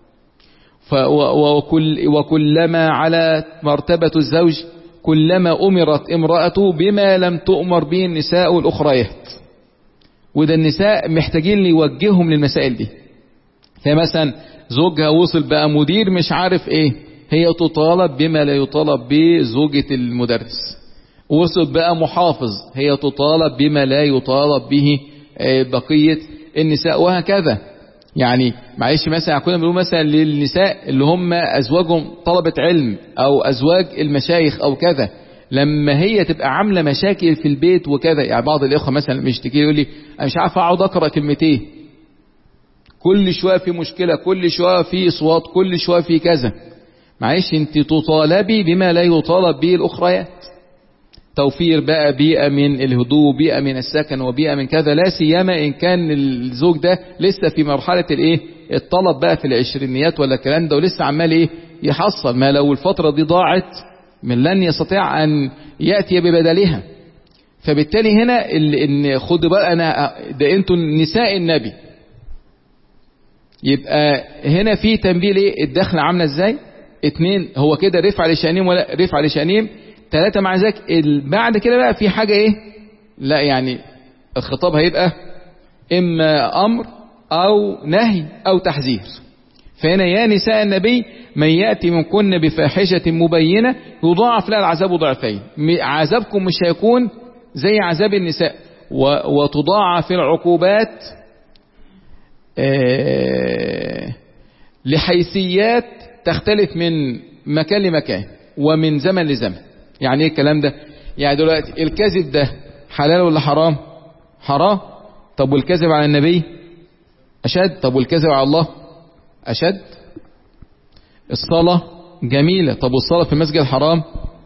وكل وكلما على مرتبة الزوج كلما أمرت امرأته بما لم تؤمر به النساء الأخريات. وده النساء محتاجين يوجههم للمسائل دي. فمثلا زوجها وصل بقى مدير مش عارف ايه، هي تطالب بما لا يطالب به زوجة المدرس. وصل بقى محافظ، هي تطالب بما لا يطالب به بقية النساء، وهكذا. يعني معلش مثلا كنا بنقول مثلا للنساء اللي هم ازواجهم طلبة علم او ازواج المشايخ او كذا، لما هي تبقى عاملة مشاكل في البيت وكذا. يعني بعض الاخوة مثلا بيشتكي يقول لي انا مش عارف اقعد اقرا كلمتين، كل شوية في مشكلة، كل شوية في اصوات، كل شوية في كذا. معلش انت تطالبي بما لا يطالب به الاخريات. توفير بقى بيئة من الهدوء، بيئة من السكن، وبيئة من كذا، لا سيما ان كان الزوج ده لسه في مرحلة الايه الطلب بقى في العشرينيات ولا الكلام ده، ولسه عمال ايه يحصل. ما لو الفترة دي ضاعت من لن يستطيع ان يأتي ببدلها. فبالتالي هنا ان خدوا بقى انا ده انتوا نساء النبي، يبقى هنا في تنبيه ليه الدخل عامله ازاي. اتنين هو كده رفع لشأنهم ولا رفع لشأنهم. ثلاثة مع ذلك بعد كده بقى في حاجة ايه، لا يعني الخطاب هيبقى اما امر او نهي او تحذير. فهنا يا نساء النبي من يأتي منكن بفاحشة مبينة يضاعف لها العذاب ضعفين. عذابكم مش هيكون زي عذاب النساء، وتضاعف العقوبات آه لحيثيات تختلف من مكان لمكان ومن زمن لزمن. يعني ايه الكلام ده؟ يعني دلوقتي الكذب ده حلال ولا حرام؟ حرام. طب والكذب على النبي أشد. طب والكذب على الله أشد. الصلاة جميلة، طب والصلاة في المسجد حرام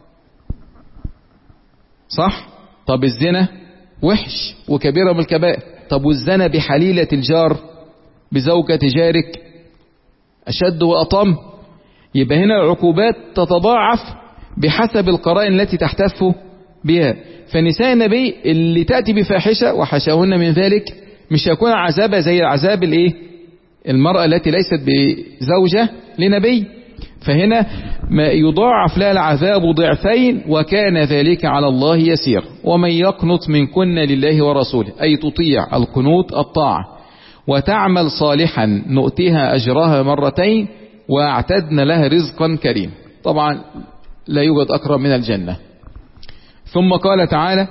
صح. طب الزنا وحش وكبيرة من الكبائر. طب والزنا بحليلة الجار بزوجة جارك أشد وأطم. يبقى هنا العقوبات تتضاعف بحسب القرائن التي تحتف بها. فنساء النبي اللي تأتي بفاحشة وحشاهن من ذلك مش هيكون عذابها زي عذاب الايه المرأة التي ليست بزوجة لنبي. فهنا ما يضاعف لها العذاب ضعفين وكان ذلك على الله يسير. ومن يقنط منكن لله ورسوله، أي تطيع القنوت الطاعة وتعمل صالحا نؤتيها أجرها مرتين واعتدنا لها رزقا كريم. طبعا لا يوجد أكرم من الجنة. ثم قال تعالى،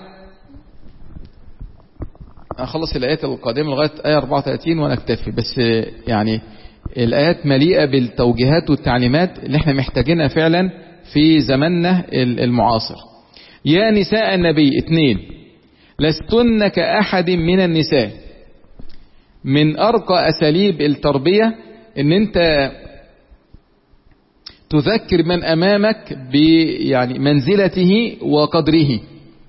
أخلص الآيات القادمة لغاية آية أربعة وثلاثين ونكتفي، بس يعني الآيات مليئة بالتوجيهات والتعليمات اللي احنا محتاجينها فعلا في زمننا المعاصر. يا نساء النبي اثنين لستن كأحد من النساء. من أرقى أساليب التربية ان انت تذكر من أمامك يعني منزلته وقدره.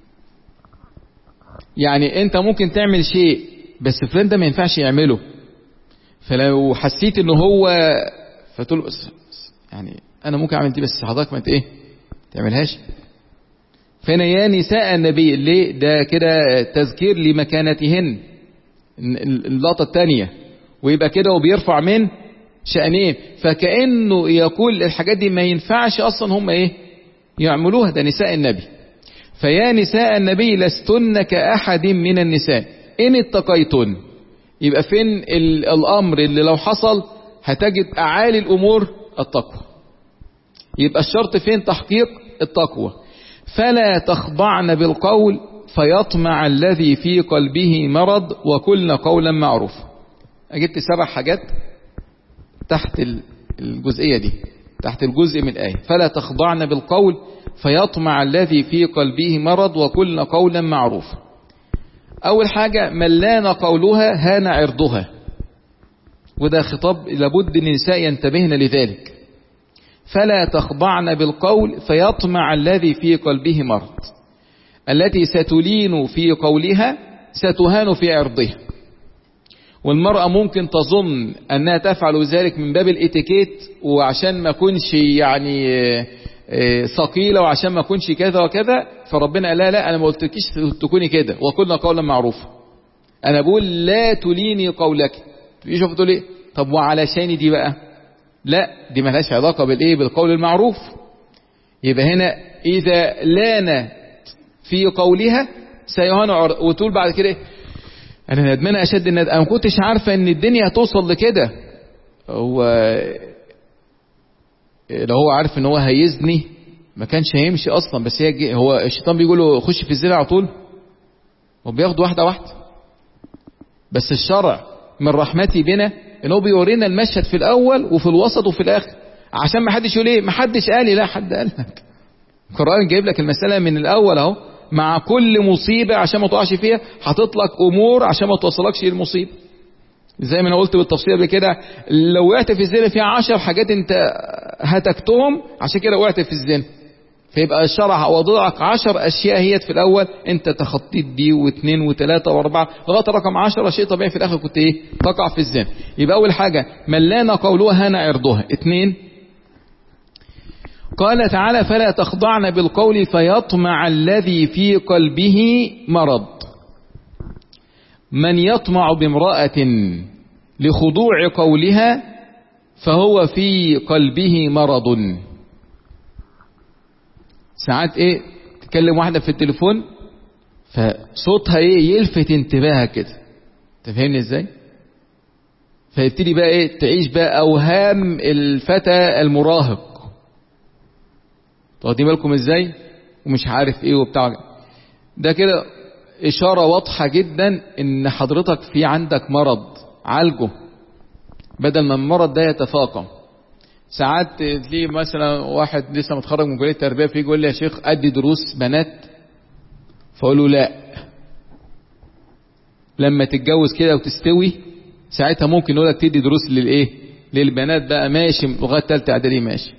يعني انت ممكن تعمل شيء بس فلان ده ما ينفعش يعمله، فلو حسيت انه هو فتقول يعني انا ممكن اعمل دي بس حضرتك ما ايه تعملهاش. فهنا يا نساء النبي ليه ده كده تذكير لمكانتهن اللقطة الثانية، ويبقى كده وبيرفع من شأنين. فكأنه يقول الحاجات دي ما ينفعش اصلا هم ايه يعملوها، ده نساء النبي. فيا نساء النبي لستن كأحد من النساء إن اتقيتن. يبقى فين الأمر اللي لو حصل هتجد أعالي الأمور التقوى. يبقى الشرط فين تحقيق التقوى. فلا تخضعن بالقول فيطمع الذي في قلبه مرض وقلن قولا معروفا. جبت سبع حاجات تحت الجزئية دي، تحت الجزء من الآية. فلا تخضعن بالقول فيطمع الذي في قلبه مرض وقلن قولا معروفا. أول حاجة ملان قولها هان عرضها، وده خطاب لابد النساء ينتبهن لذلك. فلا تخضعن بالقول فيطمع الذي في قلبه مرض، التي ستلين في قولها ستهان في عرضها. والمرأة ممكن تظن أنها تفعل ذلك من باب الاتيكيت، وعشان ما كنش يعني ثقيلة، وعشان ما كنش كذا وكذا، فربنا قال لا لا أنا ما قلتكيش تكوني كده وقلنا قولا معروفا. أنا بقول لا تليني قولك. يشوف تقول إيه؟ طب وعلشان دي بقى لا، دي ملهاش علاقة بالإيه؟ بالقول المعروف. يبقى هنا إذا لان في قولها سيهان عرض، وتقول بعد كده انا ندمانه اشد الندم، انا ما كنتش عارفه ان الدنيا هتوصل لكده. هو لو هو عارف ان هو هيزني ما كانش هيمشي اصلا، بس هي هو الشيطان بيقول له خش في الزنا على طول، وبياخد واحده واحده. بس الشرع من رحمته بنا ان هو بيورينا المشهد في الاول وفي الوسط وفي الاخر، عشان ما حدش يقول ايه ما حدش قال لي. لا، حد قال لك. القرآن جايب لك المسألة من الاول اهو، مع كل مصيبة عشان ما تقعش فيها حاطط لك امور عشان ما توصلكش للمصيبة. زي ما انا قلت بالتفصيل قبل كده، لو وقعت في الزنا فيها عشر حاجات انت هتكتهم عشان كده وقعت في الزنا، فيبقى الشرع وضعك عشر اشياء هي في الاول انت تخطيت دي واثنين وثلاثة واربعة لغايه رقم عشرة، شيء طبيعي في الاخر كنت ايه؟ تقع في الزنا. يبقى اول حاجة ملان قولها هان عرضها. اثنين، قال تعالى فلا تخضعن بالقول فيطمع الذي في قلبه مرض. من يطمع بامرأة لخضوع قولها فهو في قلبه مرض. ساعات ايه تكلم واحدة في التليفون فصوتها ايه يلفت انتباهك كده، تفهمني ازاي؟ فيبتدي بقى ايه تعيش بقى اوهام الفتى المراهق، واخدين بالكم ازاي؟ ومش عارف ايه وبتاع. ده كده اشارة واضحة جدا ان حضرتك في عندك مرض، عالجه بدل ما المرض ده يتفاقم. ساعات تلاقي مثلا واحد لسه متخرج من كلية التربية فيه يقول لي يا شيخ ادي دروس بنات، فاقول له لا، لما تتجوز كده وتستوي ساعتها ممكن يقول لك تدي دروس للايه؟ للبنات بقى ماشي لغايه ثالثه اعدادي ماشي.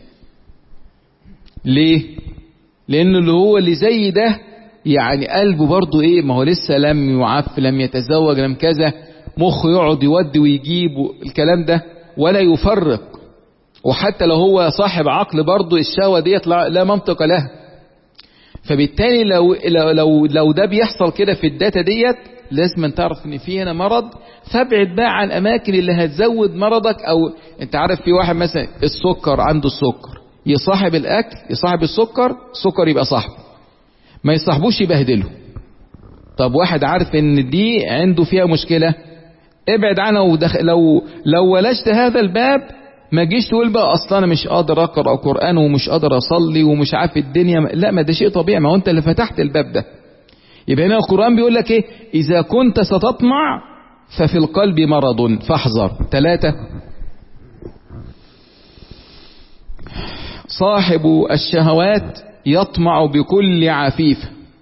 ليه؟ لأنه اللي هو اللي زي ده يعني قلبه برضو ايه، ما هو لسه لم يعف لم يتزوج لم كذا، مخه يقعد يودي ويجيب الكلام ده ولا يفرق. وحتى لو هو صاحب عقل برضو الشهوة ديت لا منطق لها. فبالتالي لو لو لو ده بيحصل كده في الداتا ديت لازم تعرف ان في هنا مرض، فابعد بقى عن الاماكن اللي هتزود مرضك. او انت عارف في واحد مثلا السكر عنده السكر، يصاحب الاكل يصاحب السكر، السكر يبقى صاحبه، ما يصاحبوش يبهدله. طب واحد عارف ان دي عنده فيها مشكلة، ابعد عنها. ودخل لو لو ولجت هذا الباب ما جيش تقول بقى اصلا انا مش قادر اقرا قران ومش قادر اصلي ومش عارف الدنيا. لا، ما ده شيء طبيعي، ما هو انت اللي فتحت الباب ده. يبقى هنا القران بيقول لك ايه؟ اذا كنت ستطمع ففي القلب مرض فاحذر. ثلاثة، صاحب الشهوات يطمع بكل عفيف.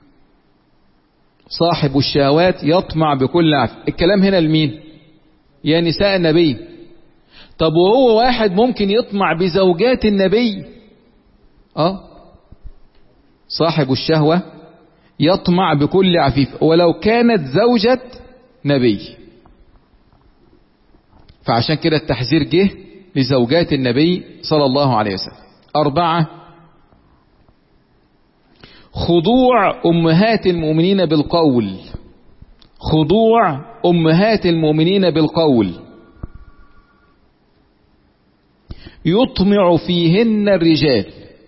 صاحب الشهوات يطمع بكل عفيف. الكلام هنا لمين؟ يا نساء النبي. طب وهو واحد ممكن يطمع بزوجات النبي؟ اه صاحب الشهوة يطمع بكل عفيف ولو كانت زوجة نبي. فعشان كده التحذير جه لزوجات النبي صلى الله عليه وسلم. أربعة، خضوع أمهات المؤمنين بالقول. خضوع أمهات المؤمنين بالقول يطمع فيهن الرجال،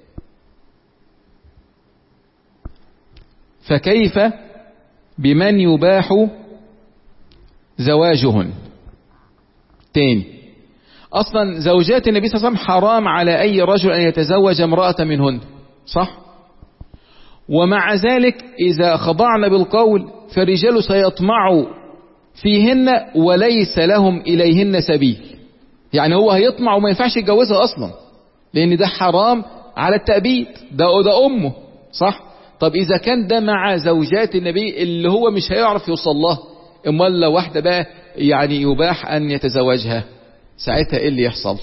فكيف بمن يباح زواجهن؟ تاني، اصلا زوجات النبي صلى الله عليه وسلم حرام على اي رجل ان يتزوج امرأة منهن، صح؟ ومع ذلك اذا خضعنا بالقول فالرجال سيطمعوا فيهن وليس لهم إليهن سبيل. يعني هو هيطمع وما ينفعش يتجوزها أصلا، لأن ده حرام على التأبيد، ده ده أمه صح. طب إذا كان ده مع زوجات النبي اللي هو مش هيعرف يوصل لها، امال لو واحدة بقى يعني يباح أن يتزوجها، ساعتها إيه اللي يحصل؟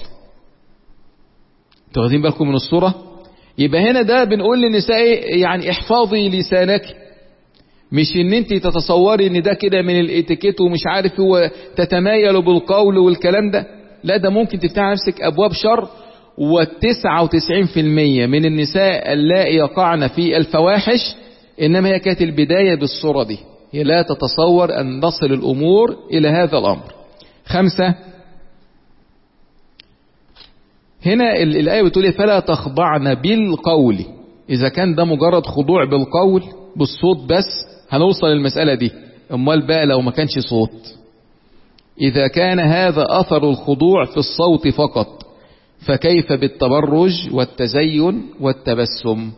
تاخدين بالكم من الصورة؟ يبقى هنا ده بنقول للنساء يعني احفظي لسانك، مش ان انت تتصوري ان ده كده من الاتيكيت ومش عارف هو تتمايل بالقول والكلام ده. لا، ده ممكن تفتح نفسك ابواب شر. والتسعة وتسعين في المية من النساء اللائي يقعن في الفواحش انما هي كانت البداية بالصورة دي، هي لا تتصور ان تصل الامور الى هذا الامر. خمسة، هنا الآية بتقول فلا تخضعن بالقول. إذا كان ده مجرد خضوع بالقول بالصوت بس هنوصل للمسألة دي، امال بقى لو ما كانش صوت؟ إذا كان هذا أثر الخضوع في الصوت فقط، فكيف بالتبرج والتزين والتبسم؟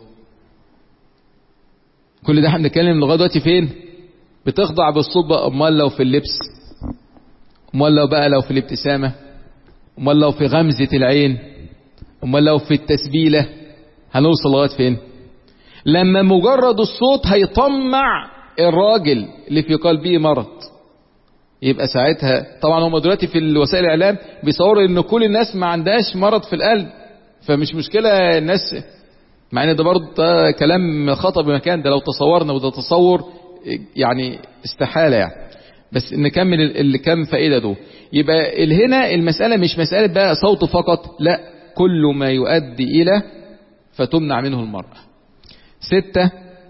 كل ده احنا بنتكلم لغاية دلوقتي فين؟ بتخضع بالصوت بقى، امال لو في اللبس؟ امال لو بقى لو في الابتسامة؟ امال لو في غمزة العين؟ امال لو في التسبيلة؟ هنوصل لغاية فين؟ لما مجرد الصوت هيطمع الراجل اللي في قلبه مرض، يبقى ساعتها طبعا هم دلوقتي في وسائل الاعلام بيصوروا ان كل الناس ما عندهاش مرض في القلب، فمش مشكلة الناس، مع ان ده برضه كلام خطأ بمكان، ده لو تصورنا وده تصور يعني استحالة يعني. بس نكمل اللي كم فائدة دول. يبقى هنا المسألة مش مسألة بقى صوت فقط، لا، كل ما يؤدي إلى فتمنع منه المرأة. ستة،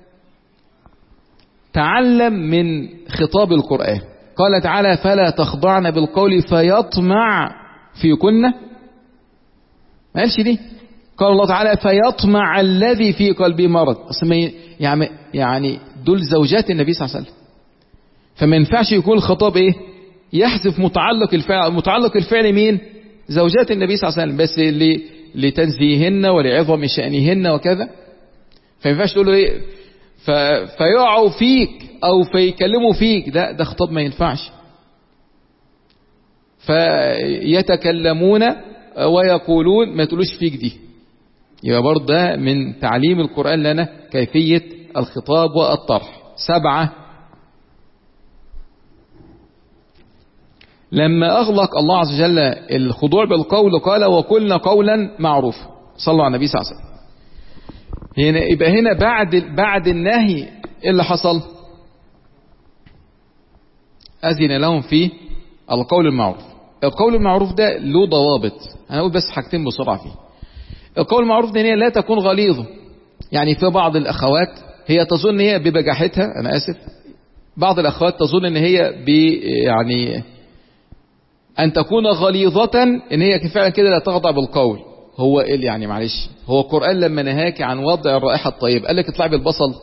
تعلم من خطاب القرآن. قال تعالى فلا تخضعن بالقول فيطمع فيكن، ما قالش دي. قال الله تعالى فيطمع الذي في قلبه مرض، يعني يعني دول زوجات النبي صلى الله عليه وسلم، فما ينفعش يكون الخطاب ايه يحذف متعلق الفعل. متعلق الفعل مين؟ زوجات النبي صلى الله عليه وسلم، بس اللي لتنزيهن ولعظم شأنهن وكذا. فما ينفعش تقول له ايه ف... فيقعوا فيك او فيكلموا فيك، ده ده خطاب ما ينفعش. فيتكلمون ويقولون، ما تقولوش فيك دي. يبقى برضه ده من تعليم القرآن لنا كيفية الخطاب والطرح. سبعة، لما أغلق الله عز وجل الخضوع بالقول قال وقلنا قولا معروفا. صلوا على النبي صلى الله عليه وسلم. هنا يبقى هنا بعد بعد النهي ايه اللي حصل؟ أذن لهم في القول المعروف. القول المعروف ده له ضوابط، أنا أقول بس حاجتين بسرعة فيه. القول المعروف ده هي لا تكون غليظة. يعني في بعض الأخوات هي تظن هي ببجاحتها، أنا آسف، بعض الأخوات تظن إن هي ب يعني أن تكون غليظة، إن هي فعلا كده لا تخضع بالقول. هو إيه يعني؟ معلش، هو القرآن لما نهاك عن وضع الرائحة الطيبة قال لك اطلع بالبصل؟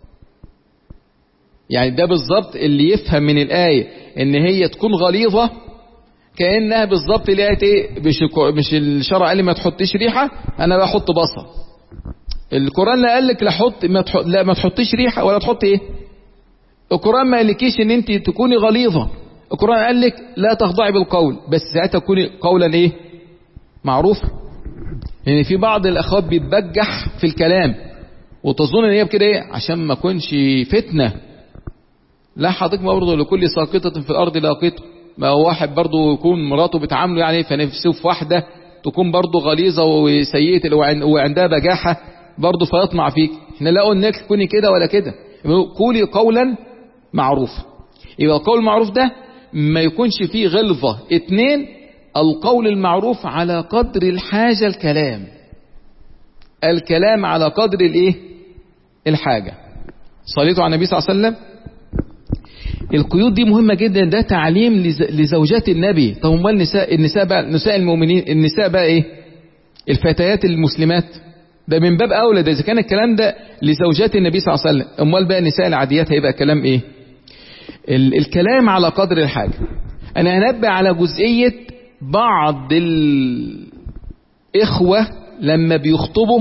يعني ده بالظبط اللي يفهم من الآية إن هي تكون غليظة كأنها بالظبط الآية إيه، مش مش الشرع قال لي ما تحطيش ريحة أنا بحط بصل. القرآن لا قال لك لا حط ما تحط لا ما تحطيش ريحة ولا تحط إيه. القرآن ما قالكيش إن أنت تكوني غليظة. القرآن قال لك لا تخضعي بالقول، بس ساعتها تكوني قولا ايه معروف. يعني في بعض الاخوات بيتبجح في الكلام وتظن ان هي بكده ايه عشان ما كونش فتنة. لا حضرتك، ما برضه لكل ساقطة في الارض لاقطة. ما هو واحد برضه يكون مراته بتعامله يعني فنفسه في واحدة تكون برضه غليظة وسيئة وعندها بجاحة برضه فيطمع فيك. احنا لا قلنا لك تكوني كده ولا كده، قولي قولا معروفا. يبقى القول المعروف ده ما يكونش فيه غلظة. اتنين، القول المعروف على قدر الحاجة. الكلام الكلام على قدر الايه الحاجة. صليتوا على النبي صلى الله عليه وسلم. القيود دي مهمة جدا، ده تعليم لزوجات النبي. طب امال النساء النساء بقى نساء المؤمنين النساء بقى ايه الفتيات المسلمات، ده من باب اولى. ده اذا كان الكلام ده لزوجات النبي صلى الله عليه وسلم، امال بقى النساء العاديات هيبقى كلام ايه؟ الكلام على قدر الحاجة. أنا هنبه على جزئية بعض الإخوة لما بيخطبوا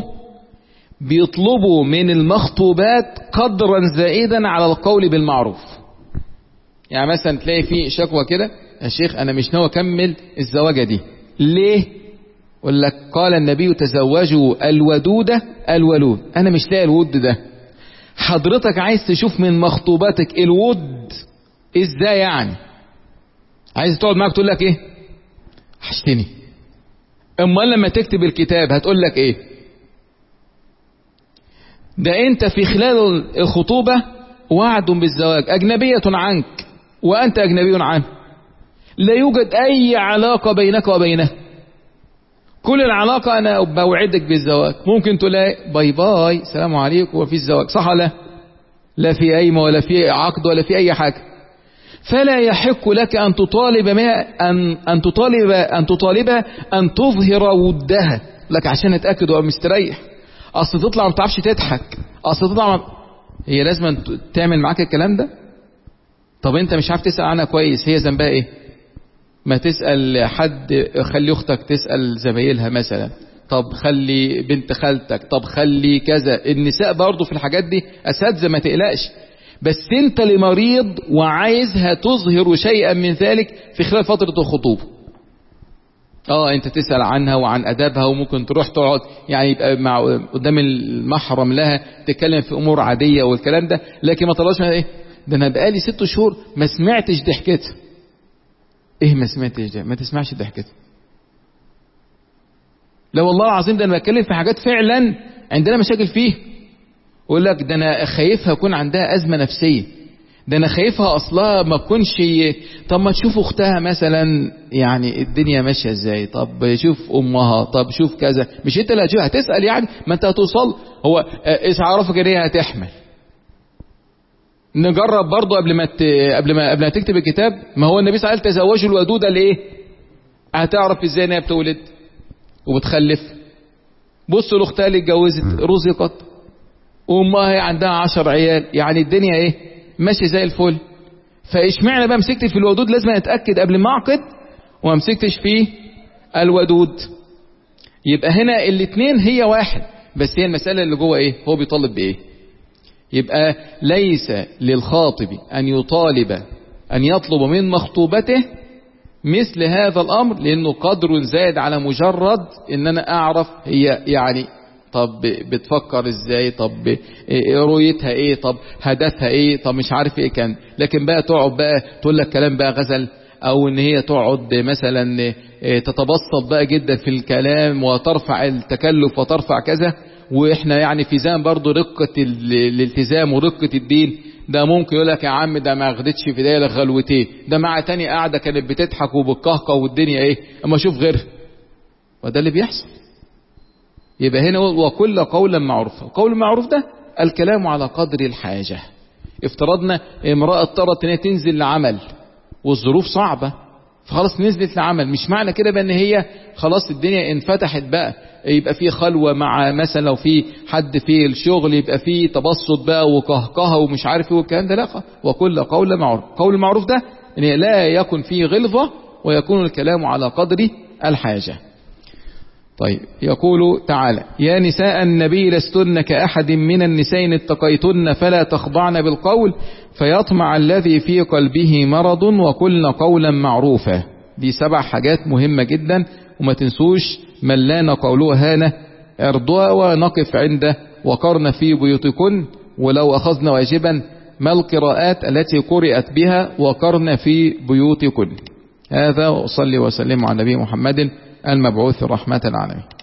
بيطلبوا من المخطوبات قدرا زائدا على القول بالمعروف. يعني مثلا تلاقي في شكوى كده، يا شيخ انا مش ناوي اكمل الزواجه دي، ليه؟ يقول لك قال النبي تزوجوا الودودة الولود. انا مش لاقي الود ده. حضرتك عايز تشوف من مخطوباتك الود ازاي؟ يعني عايز تقعد معاك تقول لك ايه؟ وحشتني. امال لما تكتب الكتاب هتقول لك ايه؟ ده انت في خلال الخطوبة وعد بالزواج، اجنبية عنك وانت اجنبي عنه، لا يوجد اي علاقة بينك وبينه. كل العلاقة انا بوعدك بالزواج، ممكن تلاقي باي باي سلام عليكم وفي الزواج، صح ولا لا؟ لا في قايمة ولا في عقد ولا في اي حاجة. فلا يحق لك ان تطالب ان ان تطالب ان تطالب ان تظهر ودها لك عشان اتاكد وابقى مستريح. اصل تطلع ما بتعرفش تضحك، اصل تطلع ما... هي لازم تعمل معاك الكلام ده؟ طب انت مش عارف تسال عنها كويس، هي ذنبها ايه؟ ما تسال حد، خلي اختك تسال زمايلها مثلا، طب خلي بنت خالتك، طب خلي كذا. النساء برضو في الحاجات دي اساتذه، ما تقلقش. بس انت اللي مريض وعايزها تظهر شيئا من ذلك في خلال فترة الخطوبة. اه انت تسأل عنها وعن ادابها، وممكن تروح تقعد يعني يبقى مع قدام المحرم لها تتكلم في امور عادية والكلام ده، لكن ما طلعش ايه ده انا بقالي ست شهور ما سمعتش ضحكتها. ايه ما سمعتش ده؟ ما تسمعش ضحكتها. لا والله العظيم ده انا بتكلم في حاجات فعلا عندنا مشاكل فيه. يقول لك ده انا خايفها يكون عندها ازمه نفسيه، ده انا خايفها اصلها ما تكونش. طب ما تشوف اختها مثلا يعني الدنيا ماشيه ازاي، طب شوف امها، طب شوف كذا. مش انت اللي هتشوف، هتسال يعني، ما انت هتوصل. هو ايش عرفك ان هي هتحمل؟ نجرب برضه قبل ما ت... قبل ما قبل ما تكتب الكتاب. ما هو النبي صلى الله عليه وسلم تزوجوا الودوده ليه؟ هتعرف ازاي ان هي بتولد وبتخلف. بصوا لاختها اللي اتجوزت رزقت وامها هي عندها عشر عيال، يعني الدنيا ايه ماشي زي الفل. فاشمعنى بقى مسكت في الودود؟ لازم اتاكد قبل ما اعقد وما مسكتش في الودود. يبقى هنا الاثنين هي واحد، بس هي المساله اللي جوه ايه؟ هو بيطالب بايه؟ يبقى ليس للخاطب ان يطالب ان يطلب من مخطوبته مثل هذا الامر، لانه قدر زاد على مجرد ان انا اعرف هي يعني طب بتفكر ازاي، طب رؤيتها ايه، طب هدفها ايه، طب مش عارف ايه كان. لكن بقى تقعد بقى تقول لك كلام بقى غزل، او ان هي تقعد مثلا تتبسط بقى جدا في الكلام وترفع التكلف وترفع كذا. واحنا يعني في زمان برضو رقة الالتزام ورقة الدين. ده ممكن يقول لك يا عم ده ما اخدتش في دايلة غلوتين، ده مع تاني قاعدة كانت بتضحك وبتكهكه والدنيا ايه، اما اشوف غيرها. وده اللي بيحصل. يبقى هنا وكل قولا معروف. القول المعروف ده الكلام على قدر الحاجة. افترضنا امرأة اضطرت ان هي تنزل لعمل والظروف صعبة، فخلاص نزلت لعمل، مش معنى كده بان هي خلاص الدنيا انفتحت بقى، يبقى في خلوة مع مثلا لو في حد في الشغل يبقى في تبسط بقى وكهكهه ومش عارف ايه والكلام ده. لا، وكل قول معروف. قول المعروف ده ان لا يكن فيه غلظة ويكون الكلام على قدر الحاجة. طيب يقول تعالى: يا نساء النبي لستن كأحد من النساء إن اتقيتن فلا تخضعن بالقول فيطمع الذي في قلبه مرض وقلن قولا معروفا. دي سبع حاجات مهمة جدا، وما تنسوش: من لان قوله هانه ارضها ونقف عنده وقرن في بيوتكن ولو أخذنا واجبا ما القراءات التي قرأت بها وقرن في بيوتكن. هذا وأصلي وسلم على نبي محمد المبعوث رحمة العالمين.